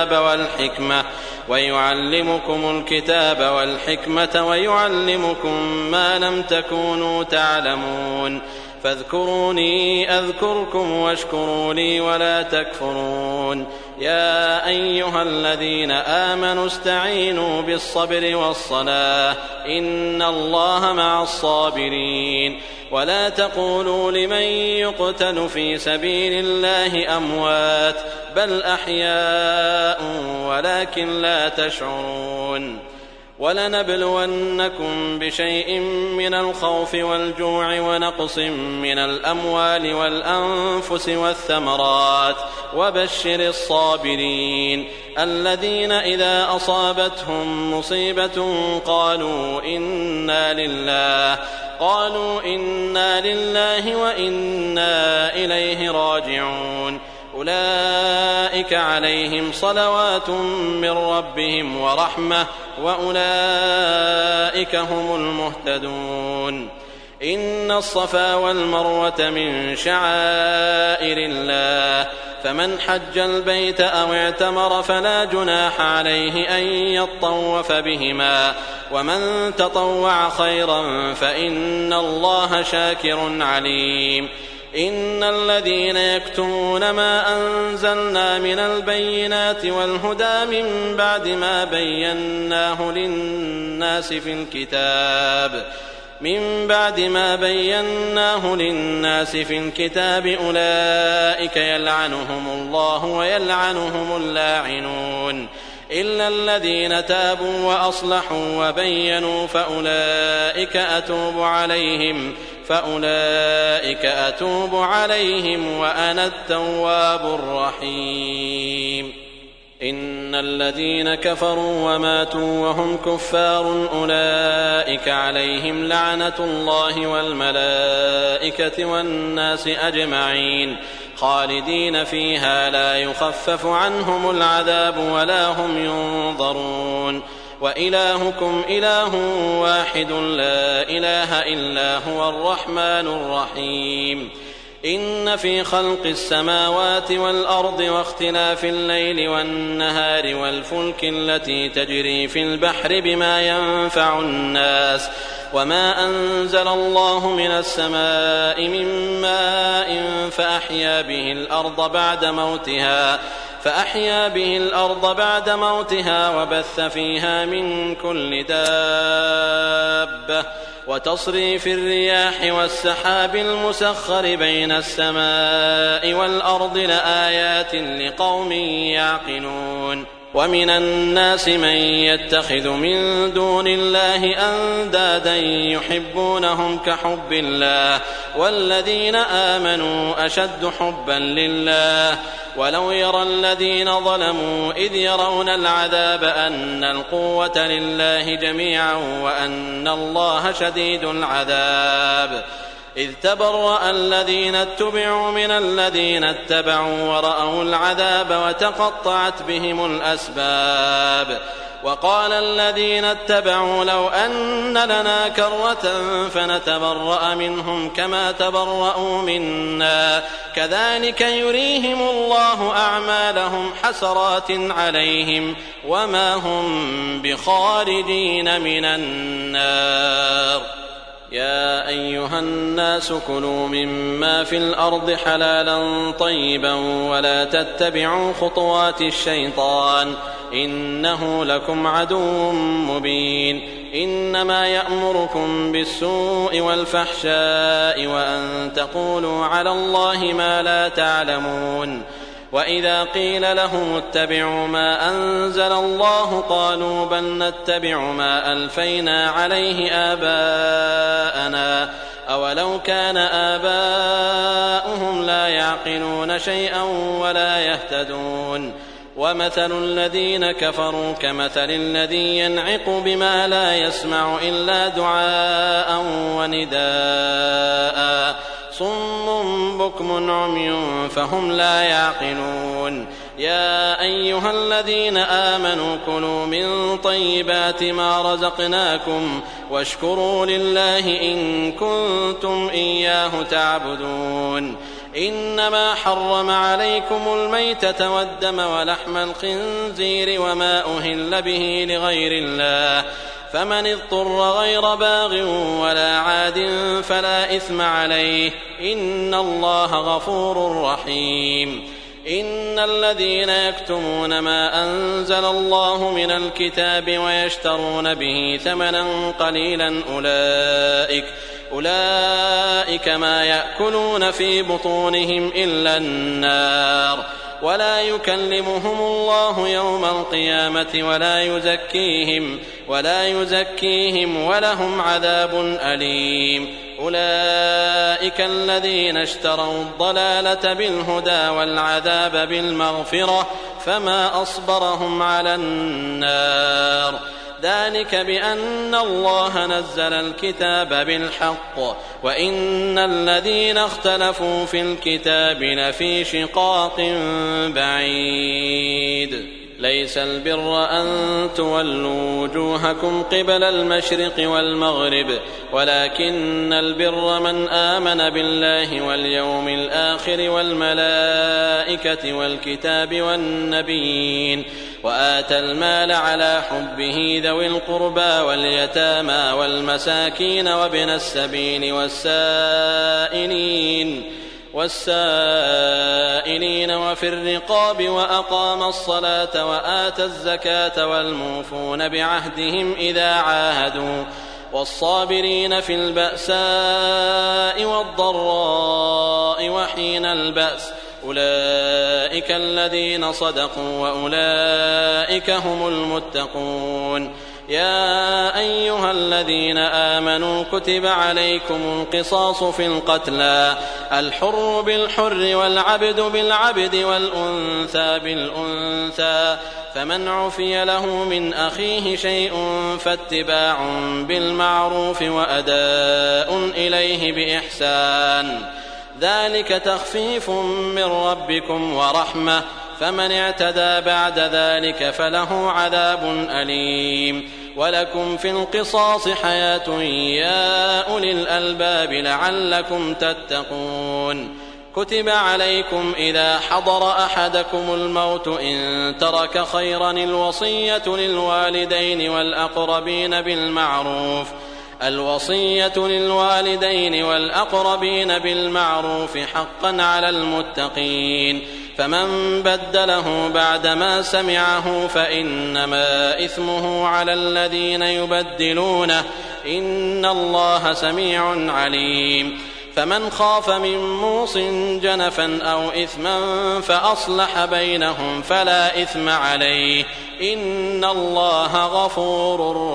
B: الكتاب والحكمة ويعلمكم ما لم تكونوا تعلمون فاذكروني أذكركم واشكروا لي ولا تكفرون يا أيها الذين آمنوا استعينوا بالصبر والصلاة إن الله مع الصابرين ولا تقولوا لمن يقتل في سبيل الله أموات بل أحياء ولكن لا تشعرون ولنبلونكم بشيء من الخوف والجوع ونقص من الأموال والأنفس والثمرات وبشر الصابرين الذين إذا أصابتهم مصيبة قالوا إنا لله وإنا إليه راجعون أولئك عليهم صلوات من ربهم ورحمة وأولئك هم المهتدون إن الصفا والمروة من شعائر الله فمن حج البيت أو اعتمر فلا جناح عليه أن يطوف بهما ومن تطوع خيرا فإن الله شاكر عليم إن الذين يكتمون ما أنزلنا من البينات والهدى من بعد ما بيناه للناس في الكتاب أولئك يلعنهم الله ويلعنهم اللاعنون إلا الذين تابوا وأصلحوا وبينوا فأولئك أتوب عليهم وأنا التواب الرحيم إن الذين كفروا وماتوا وهم كفار أولئك عليهم لعنة الله والملائكة والناس أجمعين خالدين فيها لا يخفف عنهم العذاب ولا هم ينظرون وإلهكم إله واحد لا إله إلا هو الرحمن الرحيم إن في خلق السماوات والأرض واختلاف الليل والنهار والفلك التي تجري في البحر بما ينفع الناس وما أنزل الله من السماء من ماء فأحيا به الأرض بعد موتها وبث فيها من كل دابة وتصريف الرياح والسحاب المسخر بين السماء والأرض لآيات لقوم يعقلون ومن الناس من يتخذ من دون الله أندادا يحبونهم كحب الله والذين آمنوا أشد حبا لله ولو يرى الذين ظلموا إذ يرون العذاب أن القوة لله جميعا وأن الله شديد العذاب إذ تبرأ الذين اتبعوا من الذين اتبعوا ورأوا العذاب وتقطعت بهم الأسباب وقال الذين اتبعوا لو أن لنا كرة فنتبرأ منهم كما تبرأوا منا كذلك يريهم الله أعمالهم حسرات عليهم وما هم بخارجين من النار يا أيها الناس كلوا مما في الأرض حلالا طيبا ولا تتبعوا خطوات الشيطان إنه لكم عدو مبين إنما يأمركم بالسوء والفحشاء وأن تقولوا على الله ما لا تعلمون وإذا قيل لهم اتبعوا ما أنزل الله قالوا بل نتبع ما ألفينا عليه آباءنا أولو كان آباؤهم لا يعقلون شيئا ولا يهتدون ومثل الذين كفروا كمثل الذي ينعق بما لا يسمع إلا دعاء ونداء صم بكم عمي فهم لا يعقلون يا أيها الذين آمنوا كلوا من طيبات ما رزقناكم واشكروا لله إن كنتم إياه تعبدون إنما حرم عليكم الميتة والدم ولحم الخنزير وما أهل به لغير الله فمن اضطر غير باغ ولا عاد فلا إثم عليه إن الله غفور رحيم إن الذين يكتمون ما أنزل الله من الكتاب ويشترون به ثمنا قليلا أولئك ما يأكلون في بطونهم إلا النار ولا يكلمهم الله يوم القيامة ولا يزكيهم ولهم عذاب أليم أولئك الذين اشتروا الضلالة بالهدى والعذاب بالمغفرة فما أصبرهم على النار ذلك بأن الله نزل الكتاب بالحق وإن الذين اختلفوا في الكتاب لفي شقاق بعيد ليس البر أن تولوا وجوهكم قبل المشرق والمغرب ولكن البر من آمن بالله واليوم الآخر والملائكة والكتاب والنبيين وآتى المال على حبه ذوي القربى واليتامى والمساكين وابن السبيل والسائلين وفي الرقاب وأقام الصلاة وآتى الزكاة والموفون بعهدهم إذا عاهدوا والصابرين في البأساء والضراء وحين البأس أولئك الذين صدقوا وأولئك هم المتقون يا أيها الذين آمنوا كتب عليكم القصاص في القتلى الحر بالحر والعبد بالعبد والأنثى بالأنثى فمن عفي له من أخيه شيء فاتباع بالمعروف وأداء إليه بإحسان ذلك تخفيف من ربكم ورحمة فمن اعتدى بعد ذلك فله عذاب أليم ولكم في القصاص حياة يا أولي الألباب لعلكم تتقون كتب عليكم إذا حضر أحدكم الموت إن ترك خيرا الوصية للوالدين والأقربين بالمعروف حقا على المتقين فمن بدله بعدما سمعه فإنما إثمه على الذين يبدلونه إن الله سميع عليم فمن خاف من موص جنفا أو إثما فأصلح بينهم فلا إثم عليه إن الله غفور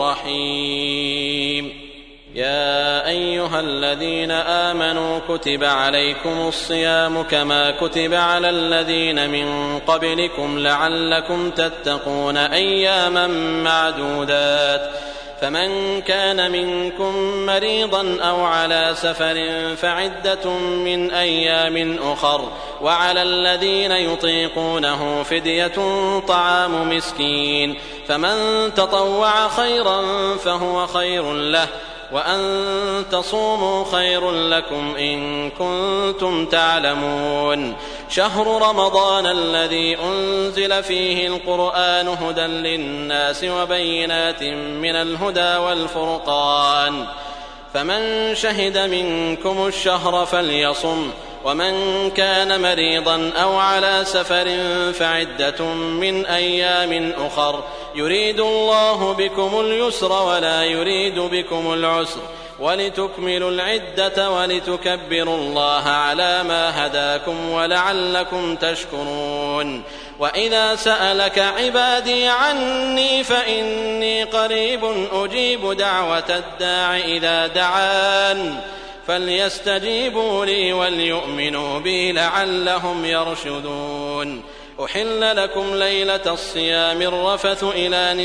B: رحيم يا أيها الذين آمنوا كتب عليكم الصيام كما كتب على الذين من قبلكم لعلكم تتقون أياما معدودات فمن كان منكم مريضا أو على سفر فعدة من أيام أخر وعلى الذين يطيقونه فدية طعام مسكين فمن تطوع خيرا فهو خير له وأن تصوموا خير لكم إن كنتم تعلمون شهر رمضان الذي أنزل فيه القرآن هدى للناس وبينات من الهدى والفرقان فمن شهد منكم الشهر فليصم ومن كان مريضا أو على سفر فعدة من أيام أخر يريد الله بكم اليسر ولا يريد بكم العسر ولتكملوا العدة ولتكبروا الله على ما هداكم ولعلكم تشكرون وإذا سألك عبادي عني فإني قريب أجيب دعوة الداع إذا دعان فليستجيبوا لي وليؤمنوا بي لعلهم يرشدون أحل لكم ليلة الصيام الرفث إلى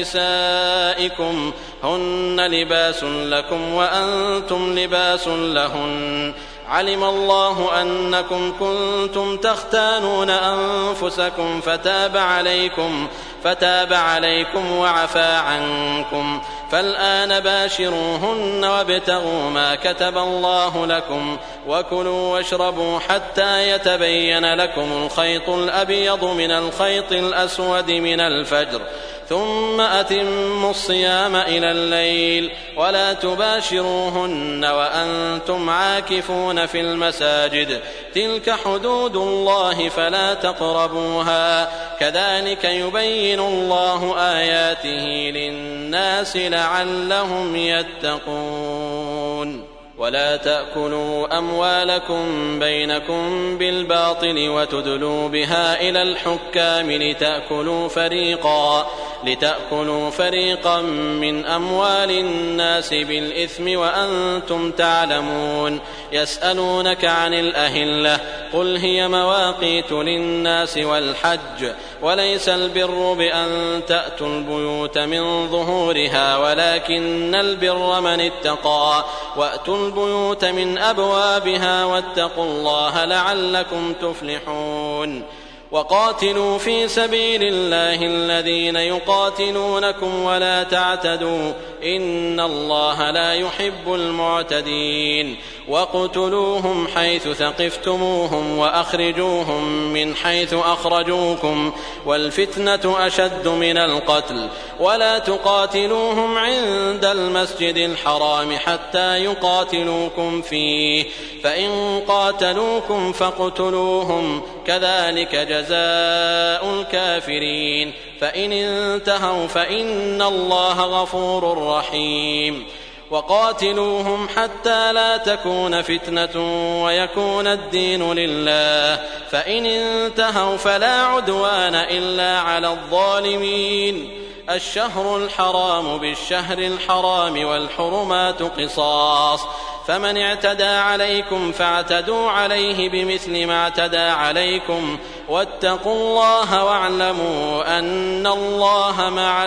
B: نسائكم هن لباس لكم وأنتم لباس لهن علم الله أنكم كنتم تختانون أنفسكم فتاب عليكم وعفى عنكم، فالآن باشروهن وابتغوا ما كتب الله لكم، وكلوا واشربوا حتى يتبين لكم الخيط الأبيض من الخيط الأسود من الفجر، ثم أتموا الصيام إلى الليل، ولا تباشروهن وأنتم عاكفون في المساجد، تلك حدود الله فلا تقربوها، كذلك يبين الله آياته للناس لعلهم يتقون. ولا تأكلوا أموالكم بينكم بالباطل وتدلوا بها إلى الحكام لتأكلوا فريقا من أموال الناس بالإثم وأنتم تعلمون. يسألونك عن الأهلة، قل هي مواقيت للناس والحج، وليس البر بأن تأتوا البيوت من ظهورها، ولكن البر من اتقى، وأتوا البيوت من أبوابها، واتقوا الله لعلكم تفلحون. وقاتلوا في سبيل الله الذين يقاتلونكم ولا تعتدوا، إن الله لا يحب المعتدين. وقتلوهم حيث ثقفتموهم وأخرجوهم من حيث أخرجوكم، والفتنة أشد من القتل. ولا تقاتلوهم عند المسجد الحرام حتى يقاتلوكم فيه، فإن قاتلوكم فاقتلوهم، كذلك جزاء الكافرين. فإن انتهوا فإن الله غفور رحيم. وقاتلوهم حتى لا تكون فتنة ويكون الدين لله، فإن انتهوا فلا عدوان إلا على الظالمين. الشهر الحرام بالشهر الحرام والحرمات قصاص، فمن اعتدى عليكم فاعتدوا عليه بمثل ما اعتدى عليكم، واتقوا الله واعلموا أن الله مع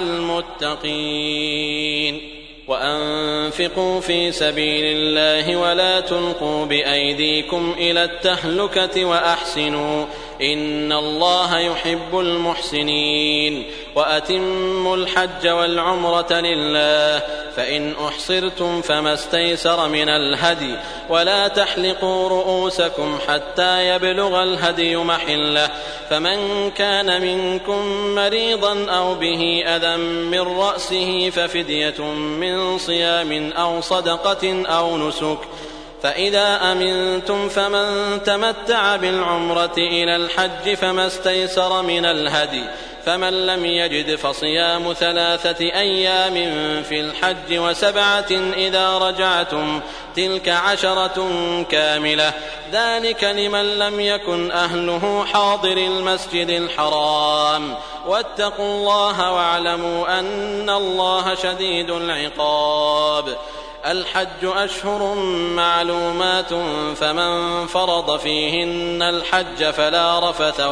B: المتقين. وأنفقوا في سبيل الله ولا تلقوا بأيديكم إلى التهلكة وأحسنوا، إن الله يحب المحسنين. وأتموا الحج والعمرة لله، فإن أحصرتم فما استيسر من الهدي، ولا تحلقوا رؤوسكم حتى يبلغ الهدي محله، فمن كان منكم مريضا أو به أذى من رأسه ففدية من صيام أو صدقة أو نسك، فإذا أمنتم فمن تمتع بالعمرة إلى الحج فما استيسر من الهدي، فمن لم يجد فصيام 3 أيام في الحج و7 إذا رجعتم، تلك 10 كاملة، ذلك لمن لم يكن أهله حاضر المسجد الحرام. واتقوا الله واعلموا أن الله شديد العقاب. الحج أشهر معلومات، فمن فرض فيهن الحج فلا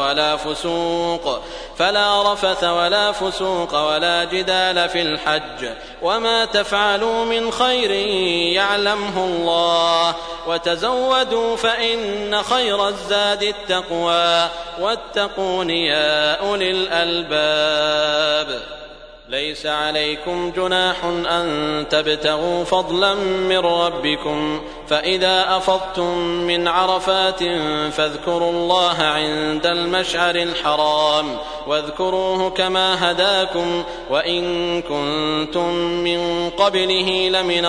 B: رفث ولا فسوق ولا جدال في الحج، وما تفعلوا من خير يعلمه الله، وتزودوا فإن خير الزاد التقوى، واتقون يا أولي الألباب. ليس عليكم جناح أن تبتغوا فضلا من ربكم، فإذا أفضتم من عرفات فاذكروا الله عند المشعر الحرام، واذكروه كما هداكم، وإن كنتم من قبله لمن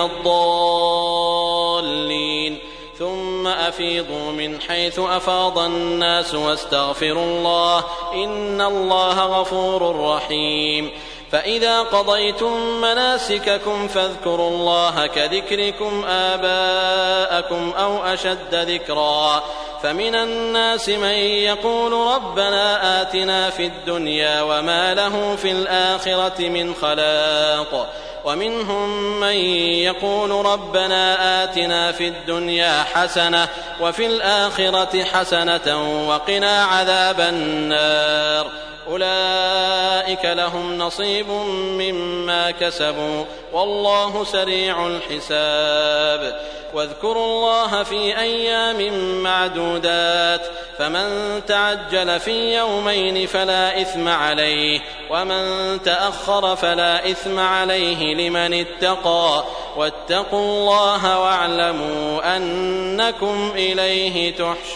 B: الضالين. ثم أفيضوا من حيث أفاض الناس واستغفروا الله، إن الله غفور رحيم. فإذا قضيتم مناسككم فاذكروا الله كذكركم آباءكم أو أشد ذكرا، فمن الناس من يقول ربنا آتنا في الدنيا وما له في الآخرة من خلاق، ومنهم من يقول ربنا آتنا في الدنيا حسنة وفي الآخرة حسنة وقنا عذاب النار. أولئك لهم نصيب مما كسبوا والله سريع الحساب. واذكروا الله في أيام معدودات فمن تعجل في يومين فلا إثم عليه ومن تأخر فلا إثم عليه لمن اتقى واتقوا الله واعلموا أنكم إليه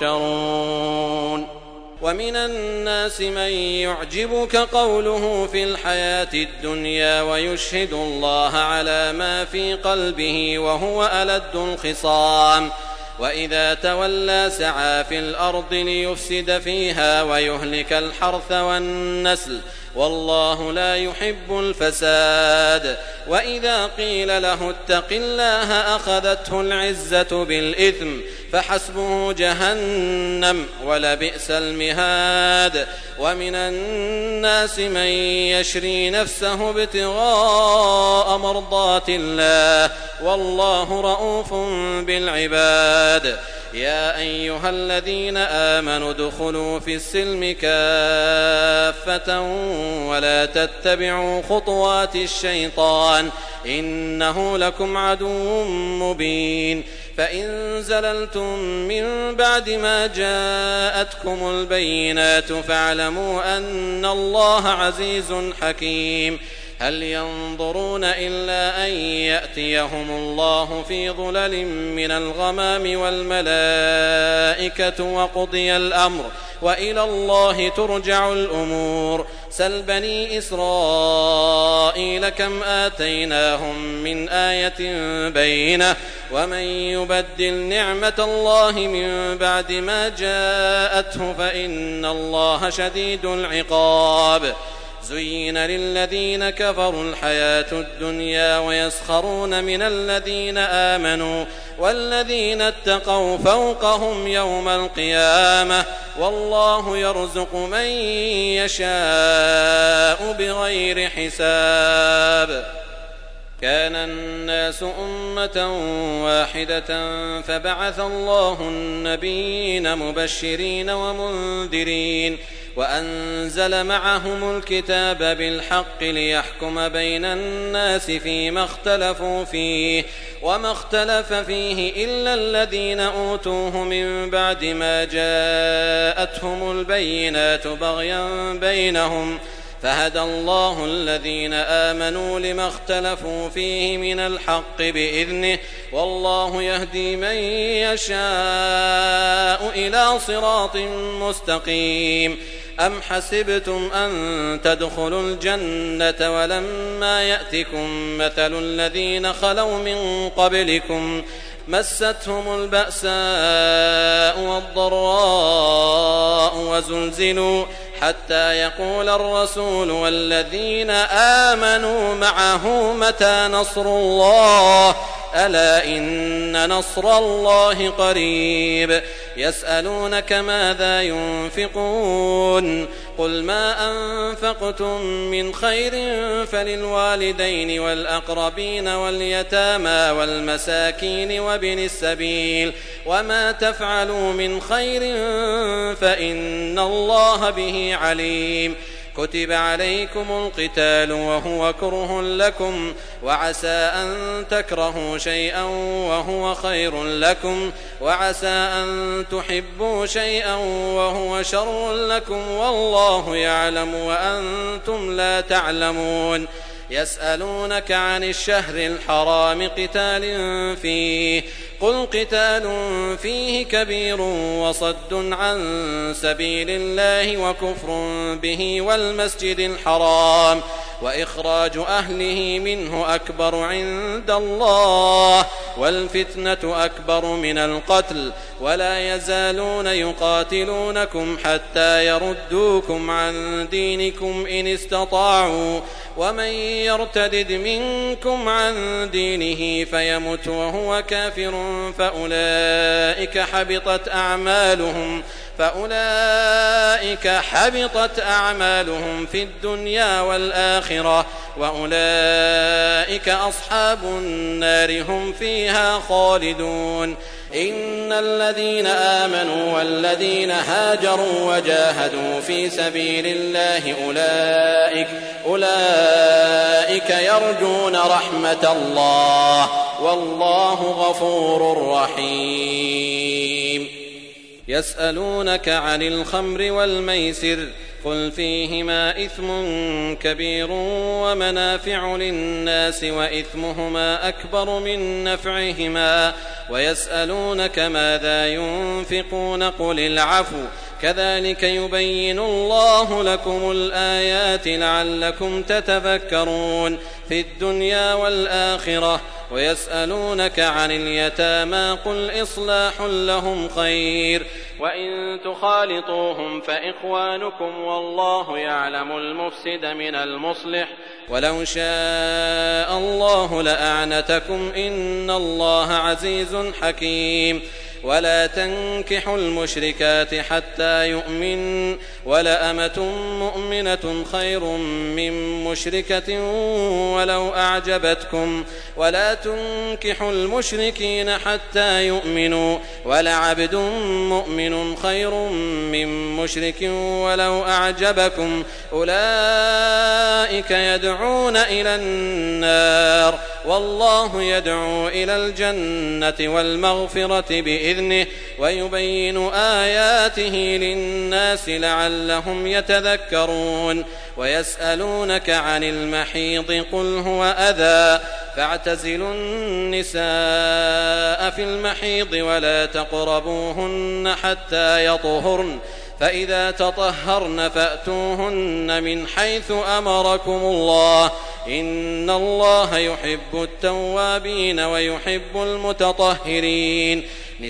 B: تحشرون. ومن الناس من يعجبك قوله في الحياة الدنيا ويشهد الله على ما في قلبه وهو ألد الخصام وإذا تولى سعى في الأرض ليفسد فيها ويهلك الحرث والنسل والله لا يحب الفساد. وإذا قيل له اتق الله أخذته العزة بالإثم فحسبه جهنم ولبئس المهاد. ومن الناس من يشري نفسه ابتغاء مرضات الله والله رؤوف بالعباد. يا أيها الذين آمنوا ادخلوا في السلم كافة ولا تتبعوا خطوات الشيطان إنه لكم عدو مبين. فإن زللتم من بعد ما جاءتكم البينات فاعلموا أن الله عزيز حكيم. هل ينظرون إلا أن يأتيهم الله في ظلل من الغمام والملائكة وقضي الأمر وإلى الله ترجع الأمور. سل بني إسرائيل كم آتيناهم من آية بينة ومن يبدل نعمة الله من بعد ما جاءته فإن الله شديد العقاب. زين للذين كفروا الحياة الدنيا ويسخرون من الذين آمنوا والذين اتقوا فوقهم يوم القيامة والله يرزق من يشاء بغير حساب. كان الناس أمة واحدة فبعث الله النبيين مبشرين ومنذرين وأنزل معهم الكتاب بالحق ليحكم بين الناس فيما اختلفوا فيه وما اختلف فيه إلا الذين أوتوه من بعد ما جاءتهم البينات بغيا بينهم فهدى الله الذين آمنوا لما اختلفوا فيه من الحق بإذنه والله يهدي من يشاء إلى صراط مستقيم. أم حسبتم أن تدخلوا الجنة ولما يأتكم مثل الذين خلوا من قبلكم مستهم البأساء والضراء وزلزلوا حتى يقول الرسول والذين آمنوا معه متى نصر الله ألا إن نصر الله قريب. يسألونك ماذا ينفقون قل ما أنفقتم من خير فللوالدين والأقربين واليتامى والمساكين وابن السبيل وما تفعلوا من خير فإن الله به عليم. كتب عليكم القتال وهو كره لكم وعسى أن تكرهوا شيئا وهو خير لكم وعسى أن تحبوا شيئا وهو شر لكم والله يعلم وأنتم لا تعلمون. يسألونك عن الشهر الحرام قتال فيه قل قتال فيه كبير وصد عن سبيل الله وكفر به والمسجد الحرام وإخراج أهله منه أكبر عند الله والفتنة أكبر من القتل ولا يزالون يقاتلونكم حتى يردوكم عن دينكم إن استطاعوا ومن يرتدد منكم عن دينه فيمت وهو كافر فأولئك حبطت أعمالهم في الدنيا والآخرة وأولئك أصحاب النار هم فيها خالدون. إن الذين آمنوا والذين هاجروا وجاهدوا في سبيل الله أولئك يرجون رحمة الله والله غفور رحيم. يسألونك عن الخمر والميسر قل فيهما إثم كبير ومنافع للناس وإثمهما أكبر من نفعهما ويسألونك ماذا ينفقون قل العفو كذلك يبين الله لكم الآيات لعلكم تتفكرون في الدنيا والآخرة. ويسألونك عن اليتامى قل إصلاح لهم خير وإن تخالطوهم فإخوانكم والله يعلم المفسد من المصلح ولو شاء الله لأعنتكم إن الله عزيز حكيم. ولا تنكحوا المشركات حتى يؤمن ولأمة مؤمنة خير من مشركة ولو أعجبتكم ولا تنكحوا المشركين حتى يؤمنوا ولعبد مؤمن خير من مشرك ولو أعجبكم أولئك يدعون إلى النار والله يدعو إلى الجنة والمغفرة بإذنه ويبين آياته للناس لعلهم يتذكرون. ويسألونك عن المحيض قل هو أذى فاعتزلوا النساء في المحيض ولا تقربوهن حتى يطهرن فإذا تطهرن فأتوهن من حيث أمركم الله إن الله يحب التوابين ويحب المتطهرين.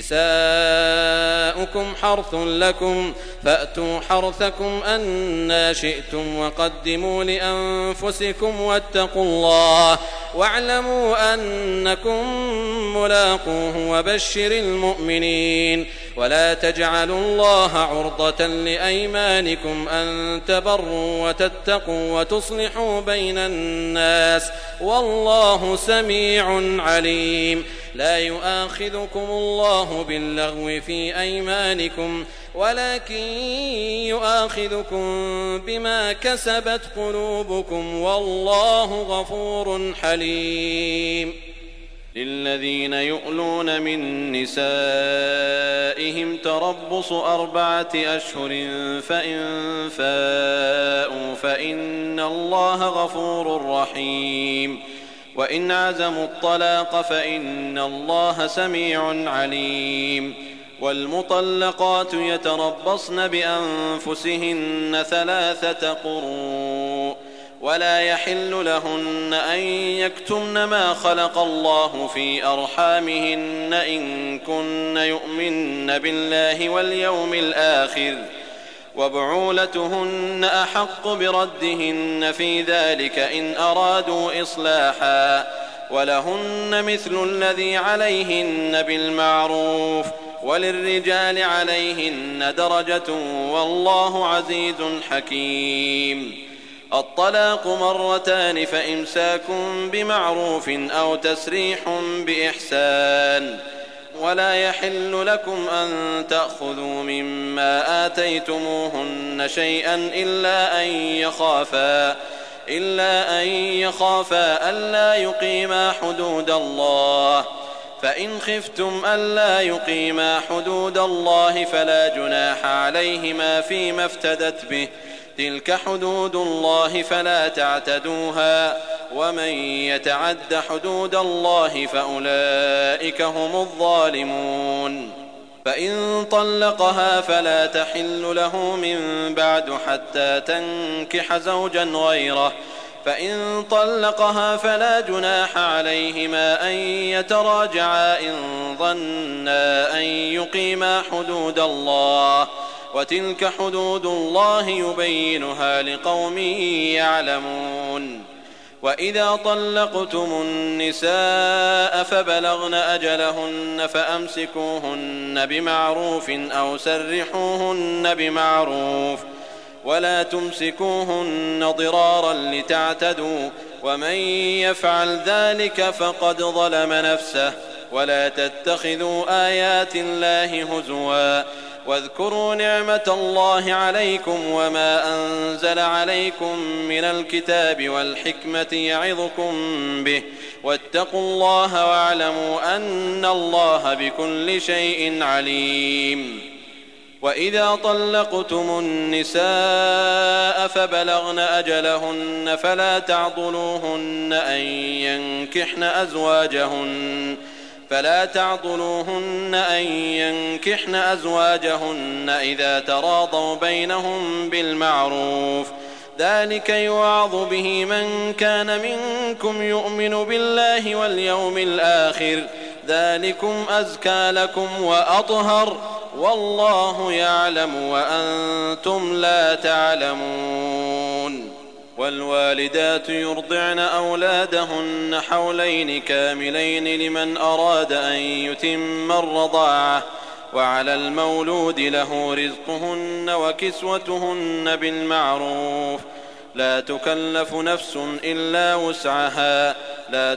B: نساؤكم حرث لكم فأتوا حرثكم أنى شئتم وقدموا لأنفسكم واتقوا الله واعلموا أنكم ملاقوه وبشر المؤمنين. ولا تجعلوا الله عرضة لأيمانكم أن تبروا وتتقوا وتصلحوا بين الناس والله سميع عليم. لا يؤاخذكم الله باللغو في أيمانكم ولكن يؤاخذكم بما كسبت قلوبكم والله غفور حليم.
C: للذين يؤلون من نسائهم تربص 4 أشهر فإن فاءوا فإن الله غفور رحيم. وإن عزموا الطلاق فإن الله سميع عليم. والمطلقات يتربصن بأنفسهن 3 قروء ولا يحل لهن أن يكتمن ما خلق الله في أرحامهن إن كن يؤمن بالله واليوم الآخر وبعولتهن أحق بردهن في ذلك إن أرادوا إصلاحا ولهن مثل الذي عليهن بالمعروف وللرجال عليهن درجة والله عزيز حكيم. الطلاق 2 فإمساك بمعروف أو تسريح بإحسان. ولا يحل لكم أن تأخذوا مما آتيتموهن شيئا إلا أن يخافا ألا يقيما حدود الله فإن خفتم ألا يقيما حدود الله فلا جناح عليهما فيما افتدت به تلك حدود الله فلا تعتدوها ومن يتعد حدود الله فأولئك هم الظالمون. فإن طلقها فلا تحل له من بعد حتى تنكح زوجا غيره فإن طلقها فلا جناح عليهما أن يتراجعا إن ظنا أن يقيما حدود الله وتلك حدود الله يبينها لقوم يعلمون. وإذا طلقتم النساء فبلغن أجلهن فأمسكوهن بمعروف أو سرحوهن بمعروف ولا تمسكوهن ضرارا لتعتدوا
B: ومن يفعل ذلك فقد ظلم نفسه. ولا تتخذوا آيات الله هزوا واذكروا نعمة الله عليكم وما أنزل عليكم من الكتاب والحكمة يعظكم به واتقوا الله واعلموا أن الله بكل شيء عليم. وإذا طلقتم النساء فبلغن أجلهن فلا تعضلوهن أن ينكحن أزواجهن إذا تراضوا بينهم بالمعروف، ذلك يوعظ به من كان منكم يؤمن بالله واليوم الآخر، ذلكم أزكى لكم وأطهر، والله يعلم وأنتم لا تعلمون. والوالدات يرضعن أولادهن حولين كاملين لمن أراد أن يتم الرضاعة، وعلى المولود له رزقهن وكسوتهن بالمعروف، لا تكلف نفس إلا وسعها، لا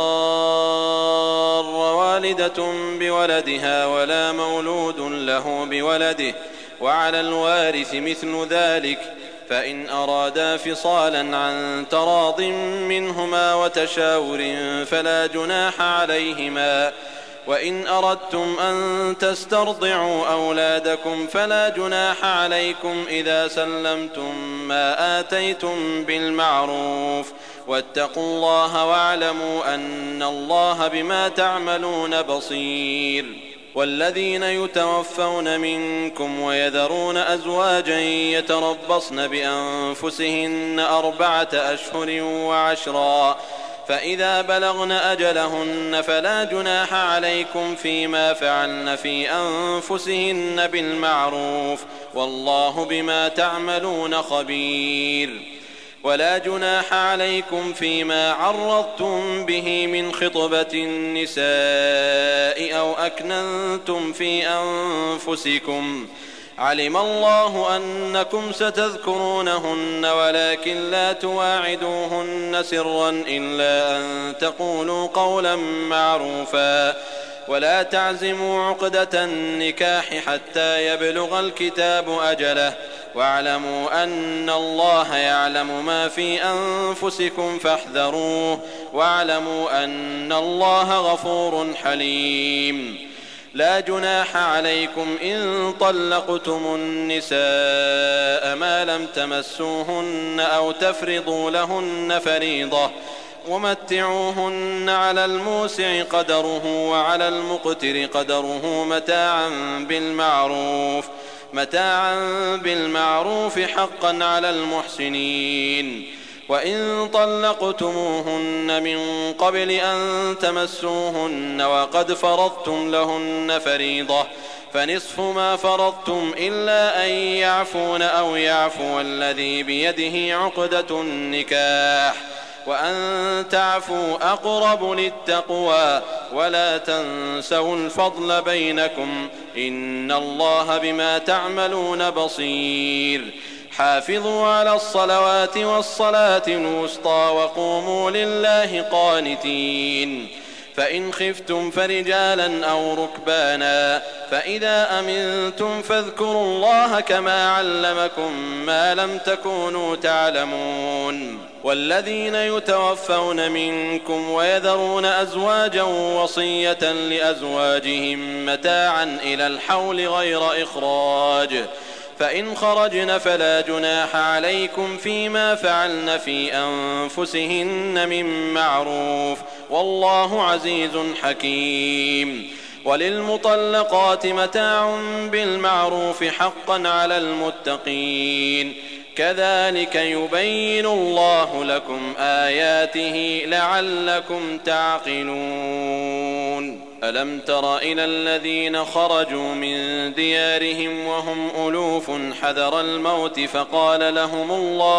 B: تضار والدة بولدها ولا مولود له بولده، وعلى الوارث مثل ذلك، فإن أرادا فصالا عن تراض منهما وتشاور فلا جناح عليهما. وإن أردتم أن تسترضعوا أولادكم فلا جناح عليكم إذا سلمتم ما آتيتم بالمعروف، واتقوا الله واعلموا أن الله بما تعملون بصير. والذين يتوفون منكم ويذرون أزواجا يتربصن بأنفسهن 4 أشهر و10، فإذا بلغن أجلهن فلا جناح عليكم فيما فعلن في أنفسهن بالمعروف، والله بما تعملون خبير. ولا جناح عليكم فيما عرضتم به من خطبة النساء أو أكننتم في أنفسكم، علم الله أنكم ستذكرونهن ولكن لا تواعدوهن سرا إلا أن تقولوا قولا معروفا، ولا تعزموا عقدة النكاح حتى يبلغ الكتاب أجله، واعلموا أن الله يعلم ما في أنفسكم فاحذروه، واعلموا أن الله غفور حليم. لا جناح عليكم إن طلقتم النساء ما لم تمسوهن أو تفرضوا لهن فريضة، ومتعوهن على الموسع قدره وعلى المقتر قدره متاعا بالمعروف حقا على المحسنين. وإن طلقتموهن من قبل أن تمسوهن وقد فرضتم لهن فريضة فنصف ما فرضتم إلا أن يعفون أو يعفو الذي بيده عقدة النكاح، وأن تعفوا أقرب للتقوى، ولا تنسوا الفضل بينكم، إن الله بما تعملون بصير. حافظوا على الصلوات والصلاة الوسطى وقوموا لله قانتين. فإن خفتم فرجالا أو ركبانا، فإذا أمنتم فاذكروا الله كما علمكم ما لم تكونوا تعلمون. والذين يتوفون منكم ويذرون أزواجا وصية لأزواجهم متاعا إلى الحول غير إخراج، فإن خرجن فلا جناح عليكم فيما فعلن في أنفسهن من معروف، والله عزيز حكيم. وللمطلقات متاع بالمعروف حقا على المتقين، كذلك يبين الله لكم آياته لعلكم تعقلون. ألم تر إلى الذين خرجوا من ديارهم وهم ألوف حذر الموت فقال لهم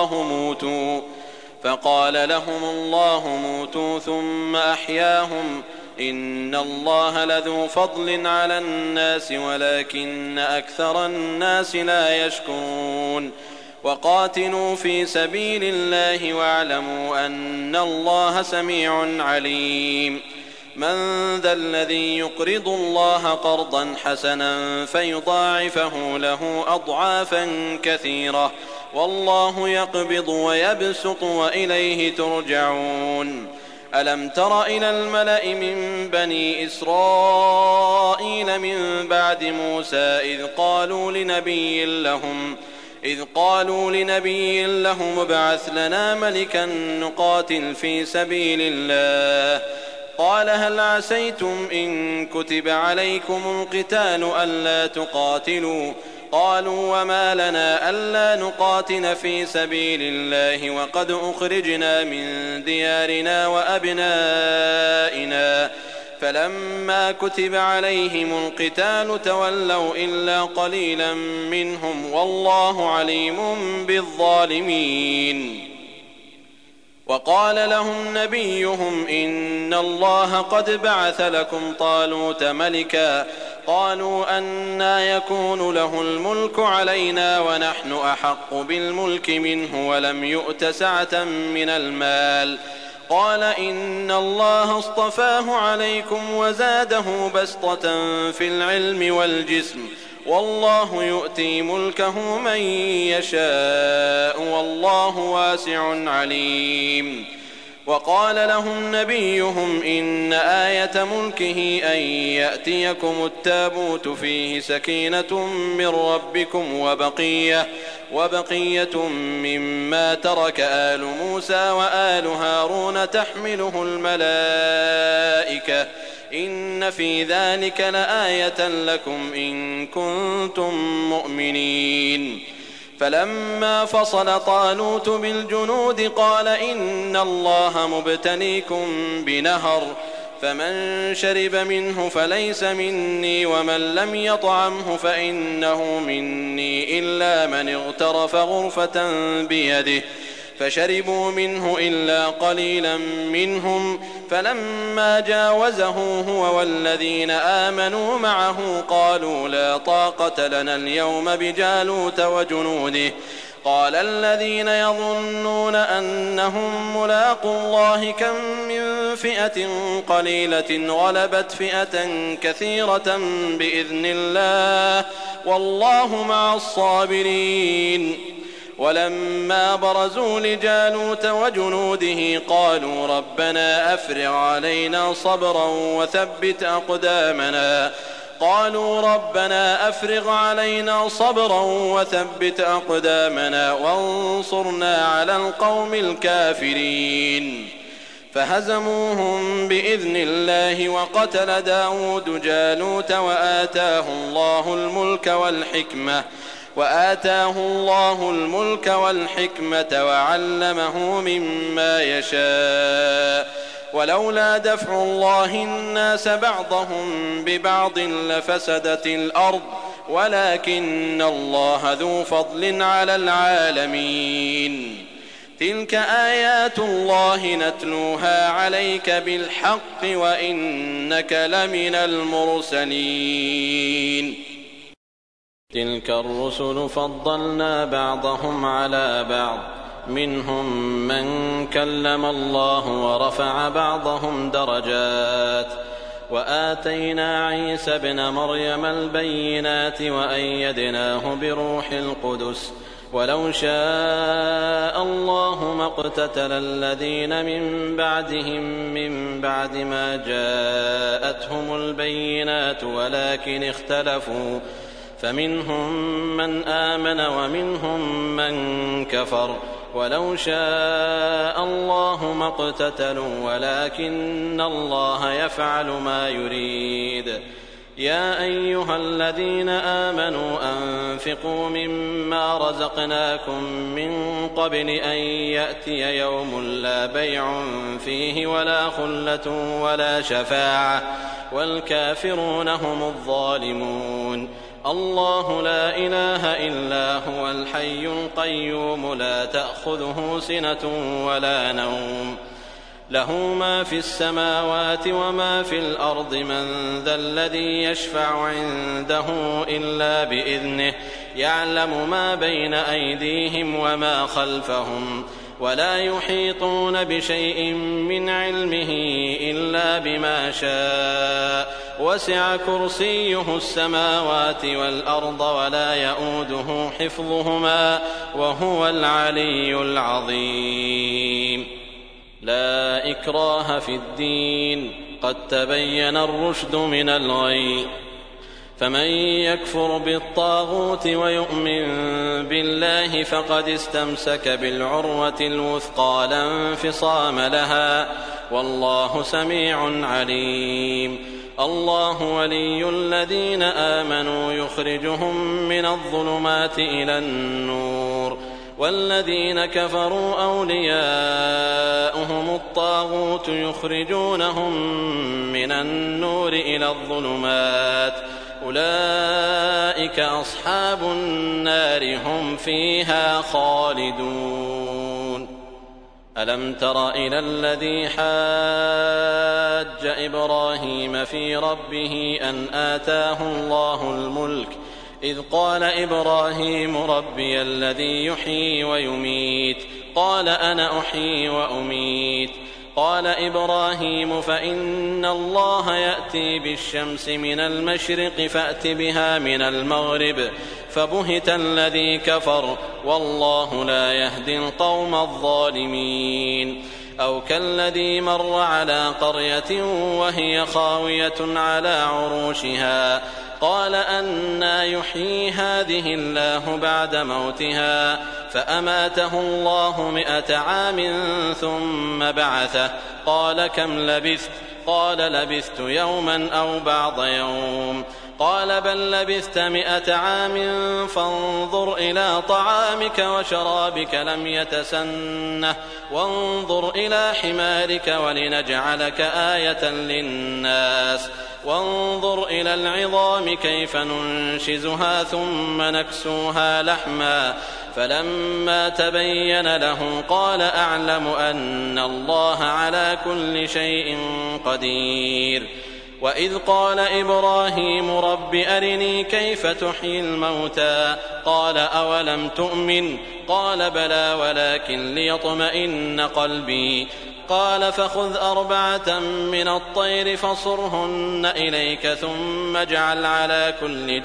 B: الله موتوا ثم أحياهم، إن الله لذو فضل على الناس ولكن أكثر الناس لا يشكرون.
C: وقاتلوا في سبيل الله واعلموا أن الله سميع عليم من ذا الذي يقرض الله قرضا حسنا فيضاعفه له أضعافا كثيرة والله يقبض ويبسط وإليه ترجعون ألم تر إلى الملأ من بني إسرائيل من بعد موسى إذ قالوا لنبي لهم ابعث لنا ملكا نقاتل في سبيل الله قال هل عسيتم إن كتب عليكم القتال ألا تقاتلوا قالوا وما لنا ألا نقاتل في سبيل الله وقد أخرجنا من ديارنا وأبنائنا فلما كتب عليهم القتال تولوا إلا قليلا منهم والله عليم بالظالمين وقال لهم نبيهم إن الله قد بعث لكم طالوت ملكا قالوا أنى يكون له الملك علينا ونحن أحق بالملك منه ولم يؤت سعة من المال قال إن الله اصطفاه عليكم وزاده بسطة في العلم والجسم والله يؤتي ملكه من يشاء والله واسع عليم وقال لهم نبيهم إن آية ملكه أن يأتيكم التابوت فيه سكينة من ربكم وبقية مما ترك آل موسى وآل هارون تحمله الملائكة إن في ذلك لآية لكم إن كنتم مؤمنين فلما فصل طالوت بالجنود قال إن الله مبتليكم بنهر فمن شرب منه فليس مني ومن لم يطعمه فإنه مني إلا من اغترف غرفة بيده فشربوا منه إلا قليلا منهم فلما جاوزه هو والذين آمنوا معه قالوا لا طاقة لنا اليوم بجالوت وجنوده قال الذين يظنون أنهم ملاقوا الله كم من فئة قليلة غلبت فئة كثيرة بإذن الله والله مع الصابرين ولما برزوا لجالوت وجنوده قالوا ربنا أفرغ علينا صبرا وثبت أقدامنا وانصرنا على القوم الكافرين فهزموهم بإذن الله وقتل داود جالوت وآتاه الله الملك والحكمة وعلمه مما يشاء ولولا دفع الله الناس بعضهم ببعض لفسدت الأرض ولكن الله ذو فضل على العالمين تلك آيات الله نتلوها عليك بالحق وإنك لمن المرسلين تلك الرسل فضلنا بعضهم على بعض منهم من كلم الله ورفع بعضهم درجات وآتينا عيسى ابن مريم البينات وأيدناه بروح القدس ولو شاء الله ما اقتتل الذين من بعدهم من بعد ما جاءتهم البينات ولكن اختلفوا فمنهم من آمن ومنهم من كفر ولو شاء الله ما اقتتلوا ولكن الله يفعل ما يريد يا أيها الذين آمنوا أنفقوا مما رزقناكم من قبل أن يأتي يوم لا بيع فيه ولا خلة ولا شفاعة والكافرون هم الظالمون الله لا إله إلا هو الحي القيوم لا تأخذه سنة ولا نوم له ما في السماوات وما في الأرض من ذا الذي يشفع عنده إلا بإذنه
B: يعلم ما بين أيديهم وما خلفهم ولا يحيطون بشيء من علمه إلا بما شاء وسع كرسيه السماوات والأرض ولا يؤوده حفظهما وهو العلي العظيم. لا إكراه في الدين قد تبين الرشد من الغي فمن يكفر بالطاغوت ويؤمن بالله فقد استمسك بالعروة الوثقى لا انفصام لها والله سميع عليم. الله ولي الذين آمنوا يخرجهم من الظلمات إلى النور والذين كفروا أولياؤهم الطاغوت يخرجونهم من النور إلى الظلمات أولئك أصحاب النار هم فيها خالدون. ألم تر إلى الذي حاج إبراهيم في ربه أن آتاه الله الملك إذ قال إبراهيم ربي الذي يحيي ويميت قال أنا أحيي وأميت قال إبراهيم فإن الله يأتي بالشمس من المشرق فأت بها من المغرب فبهت الذي كفر والله لا يهدي القوم الظالمين. أو كالذي مر على قرية وهي خاوية على عروشها قال أنى يحيي هذه الله بعد موتها فأماته الله 100 عام ثم بعثه قال كم لبثت قال لبثت يوما أو بعض يوم قال بل لبثت 100 عام فانظر إلى طعامك وشرابك لم يتسنه وانظر إلى حمارك ولنجعلك آية للناس وانظر إلى العظام كيف ننشزها ثم نكسوها لحما فلما تبين له قال أعلم أن الله على كل شيء قدير. وإذ قال إبراهيم رب أرني كيف تحيي الموتى قال أولم تؤمن قال بلى ولكن ليطمئن قلبي قال فخذ 4 من الطير فصرهن إليك ثم اجعل على كل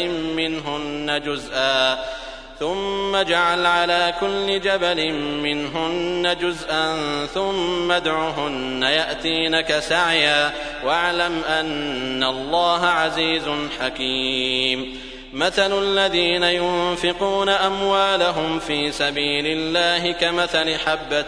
B: جبل منهن جزءا ثم ادعهن يأتينك سعيا واعلم أن الله عزيز حكيم. مثل الذين ينفقون أموالهم في سبيل الله كمثل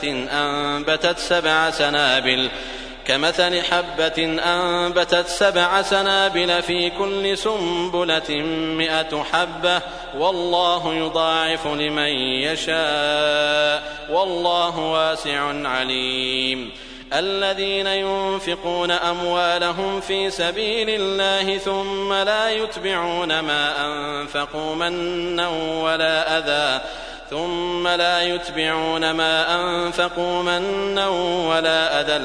B: حبة أنبتت 7 سنابل في كل سنبلة 100 حبة والله يضاعف لمن يشاء والله واسع عليم. الذين ينفقون أموالهم في سبيل الله ثم لا يتبعون ما أنفقوا منا ولا أذى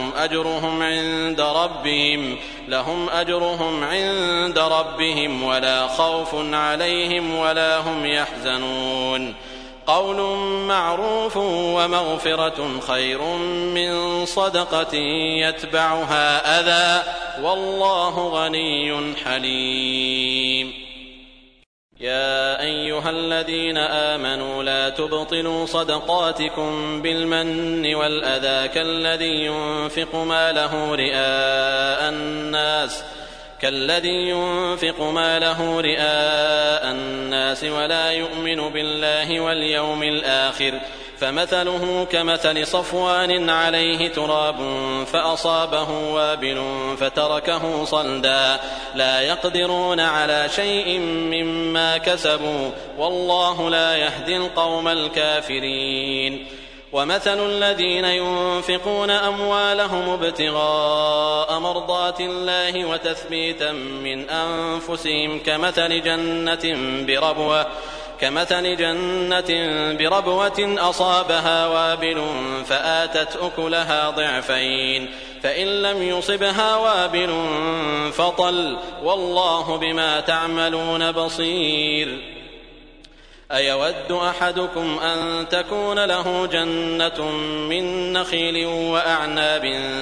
B: لهم أجرهم عند ربهم ولا خوف عليهم ولا هم يحزنون. قول معروف ومغفرة خير من صدقة يتبعها أذى والله غني حليم. يا أيها الذين آمنوا لا تبطلوا صدقاتكم بالمن والأذى كالذي ينفق ماله رئاء الناس ولا يؤمن بالله واليوم الآخر فمثله كمثل صفوان عليه تراب فأصابه وابل فتركه صلدا لا يقدرون على شيء مما كسبوا والله لا يهدي القوم الكافرين. ومثل الذين ينفقون أموالهم ابتغاء مرضات الله وتثبيتا من أنفسهم كمثل جنة بربوة أصابها وابل فآتت أكلها ضعفين فإن لم يصبها وابل فطل والله بما تعملون بصير. أيود أحدكم أن تكون له جنة من نخيل وأعناب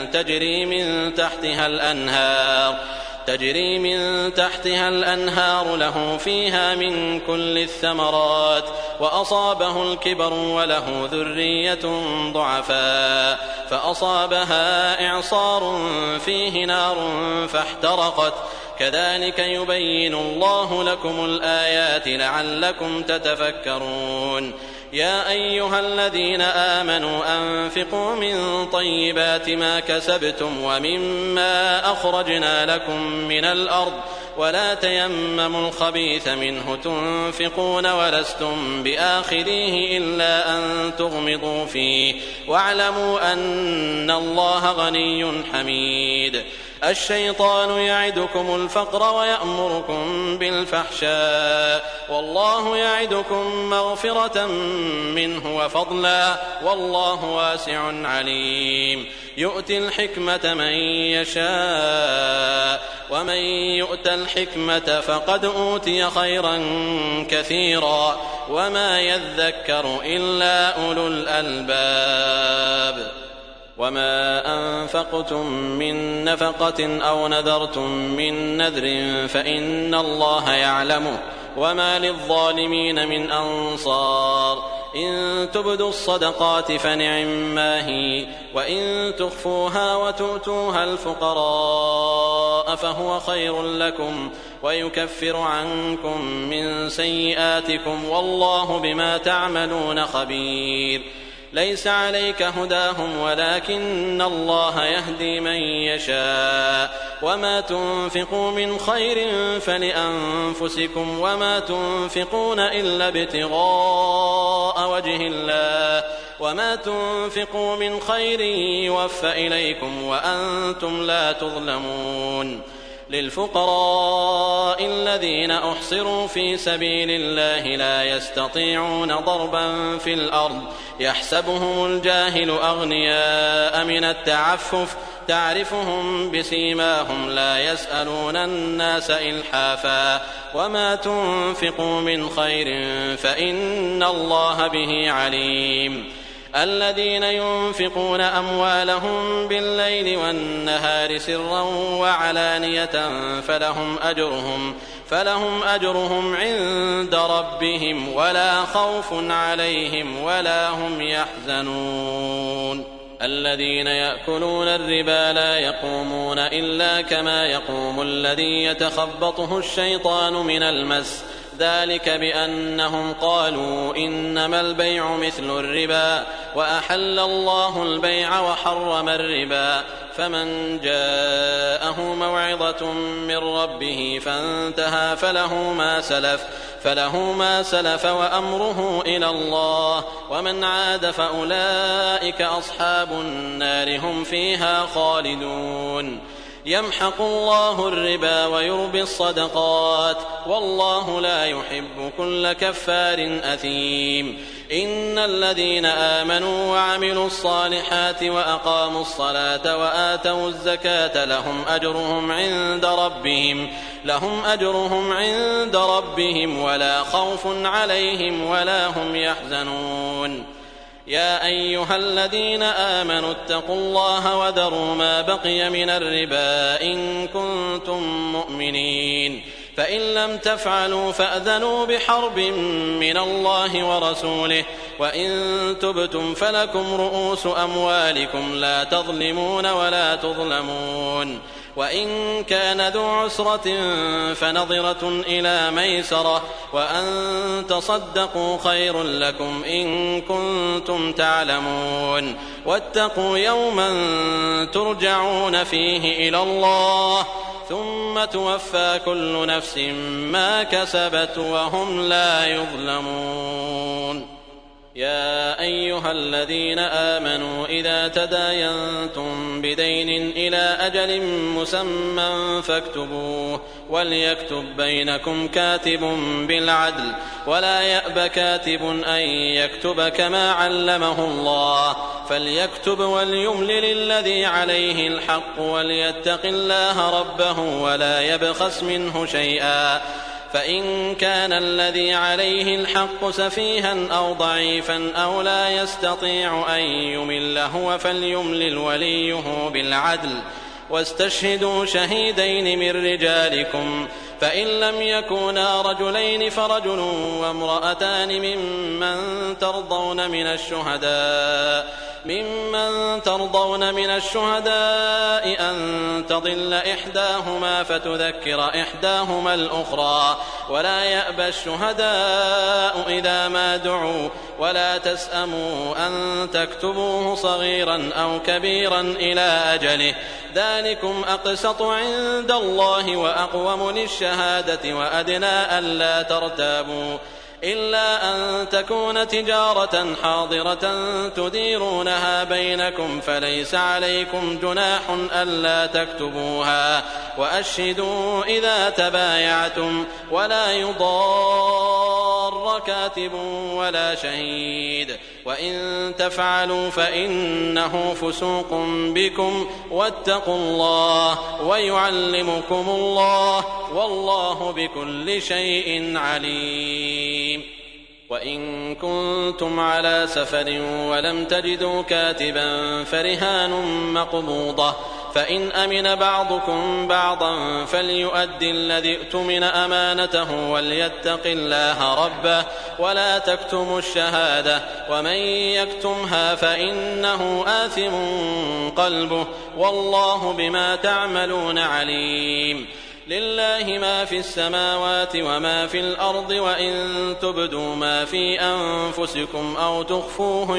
B: تجري من تحتها الأنهار له فيها من كل الثمرات وأصابه الكبر وله ذرية ضعفاء فأصابها إعصار فيه نار فاحترقت كذلك يبين الله لكم الآيات لعلكم تتفكرون يا أيها الذين آمنوا أنفقوا من طيبات ما كسبتم ومما أخرجنا لكم من الأرض ولا تيمموا الخبيث منه تنفقون ولستم بآخذيه إلا أن تغمضوا فيه واعلموا أن الله غني حميد الشيطان يعدكم الفقر ويأمركم بالفحشاء والله يعدكم مغفرة منه وفضلا والله واسع عليم يؤتي الحكمة من يشاء ومن يؤت الحكمة فقد أوتي خيرا كثيرا وما يذكر إلا أولو الألباب وما أنفقتم من نفقة أو نذرتم من نذر فإن الله يعلمه وما للظالمين من أنصار إن تبدوا الصدقات فنعما هي وإن تخفوها وتؤتوها الفقراء فهو خير لكم ويكفر عنكم من سيئاتكم والله بما تعملون خبير ليس عليك هداهم ولكن الله يهدي من يشاء وما تنفقوا من خير فلأنفسكم وما تنفقون إلا ابتغاء وجه الله وما تنفقوا من خير يوفى إليكم وأنتم لا تظلمون للفقراء الذين أحصروا في سبيل الله لا يستطيعون ضربا في الأرض يحسبهم الجاهل أغنياء من التعفف تعرفهم بسيماهم لا يسألون الناس إلحافا وما تنفقوا من خير فإن الله به عليم الذين ينفقون أموالهم بالليل والنهار سرا وعلانية فلهم أجرهم عند ربهم ولا خوف عليهم ولا هم يحزنون الذين يأكلون الربا لا يقومون إلا كما يقوم الذي يتخبطه الشيطان من المس ذلك بأنهم قالوا إنما البيع مثل الربا وأحل الله البيع وحرم الربا فمن جاءه موعظة من ربه فانتهى فله ما سلف وأمره إلى الله ومن عاد فأولئك أصحاب النار هم فيها خالدون يمحق الله الربا ويربي الصدقات والله لا يحب كل كفار أثيم إن الذين آمنوا وعملوا الصالحات وأقاموا الصلاة وآتوا الزكاة لهم أجرهم عند ربهم ولا خوف عليهم ولا هم يحزنون يا أيها الذين آمنوا اتقوا الله وذروا ما بقي من الربا إن كنتم مؤمنين فإن لم تفعلوا فأذنوا بحرب من الله ورسوله وإن تبتم فلكم رؤوس أموالكم لا تظلمون ولا تظلمون وإن كان ذو عسرة فنظرة إلى ميسرة وأن تصدقوا خير لكم إن كنتم تعلمون واتقوا يوما ترجعون فيه إلى الله ثم توفى كل نفس ما كسبت وهم لا يظلمون يا أيها الذين آمنوا إذا تداينتم بدين إلى أجل مسمى فاكتبوه وليكتب بينكم كاتب بالعدل ولا يأب كاتب أن يكتب كما علمه الله فليكتب وليملل الذي عليه الحق وليتق الله ربه ولا يبخس منه شيئا فإن كان الذي عليه الحق سفيها أو ضعيفا أو لا يستطيع أن يمل هو فليملل وليه بالعدل واستشهدوا شهيدين من رجالكم فإن لم يكونا رجلين فرجل وامرأتان ممن ترضون من الشهداء أن تضل إحداهما فتذكر إحداهما الأخرى ولا يأبى الشهداء إذا ما دعوا ولا تسأموا أن تكتبوه صغيرا أو كبيرا إلى أجله ذلكم أقسط عند الله وأقوم للشهادة وأدنى ألا ترتابوا إلا أن تكون تجارة حاضرة تديرونها بينكم فليس عليكم جناح ألا تكتبوها وأشهدوا إذا تبايعتم ولا يضار كاتب ولا شهيد وإن تفعلوا فإنه فسوق بكم واتقوا الله ويعلمكم الله والله بكل شيء عليم. وإن كنتم على سفر ولم تجدوا كاتبا فرهان مقبوضة فإن أمن بعضكم بعضا فليؤدي الذي اؤتمن أمانته وليتق الله ربه ولا تكتموا الشهادة ومن يكتمها فإنه آثم قلبه والله بما تعملون عليم. لله ما في السماوات وما في الأرض وإن تبدوا ما في أنفسكم أو تخفوه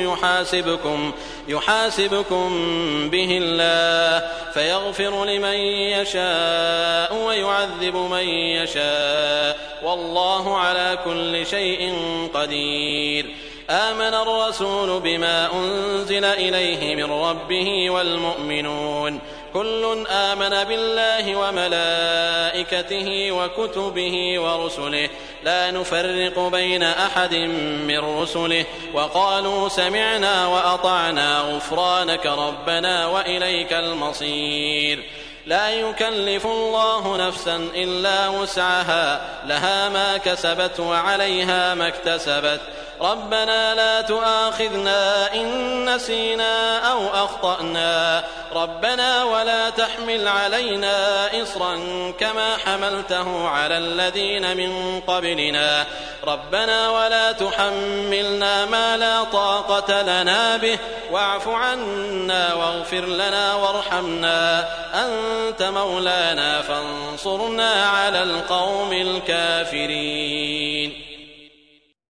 B: يحاسبكم به الله فيغفر لمن يشاء ويعذب من يشاء والله على كل شيء قدير. آمن الرسول بما أنزل إليه من ربه والمؤمنون كل آمن بالله وملائكته وكتبه ورسله لا نفرق بين أحد من رسله وقالوا سمعنا وأطعنا غفرانك ربنا وإليك المصير. لا يكلف الله نفسا إلا وسعها لها ما كسبت وعليها ما اكتسبت ربنا لا تؤاخذنا إن نسينا أو أخطأنا ربنا ولا تحمل علينا إصرا كما حملته على الذين من قبلنا ربنا ولا تحملنا ما لا طاقة لنا به واعف عنا واغفر لنا وارحمنا أنت مولانا فانصرنا على القوم الكافرين.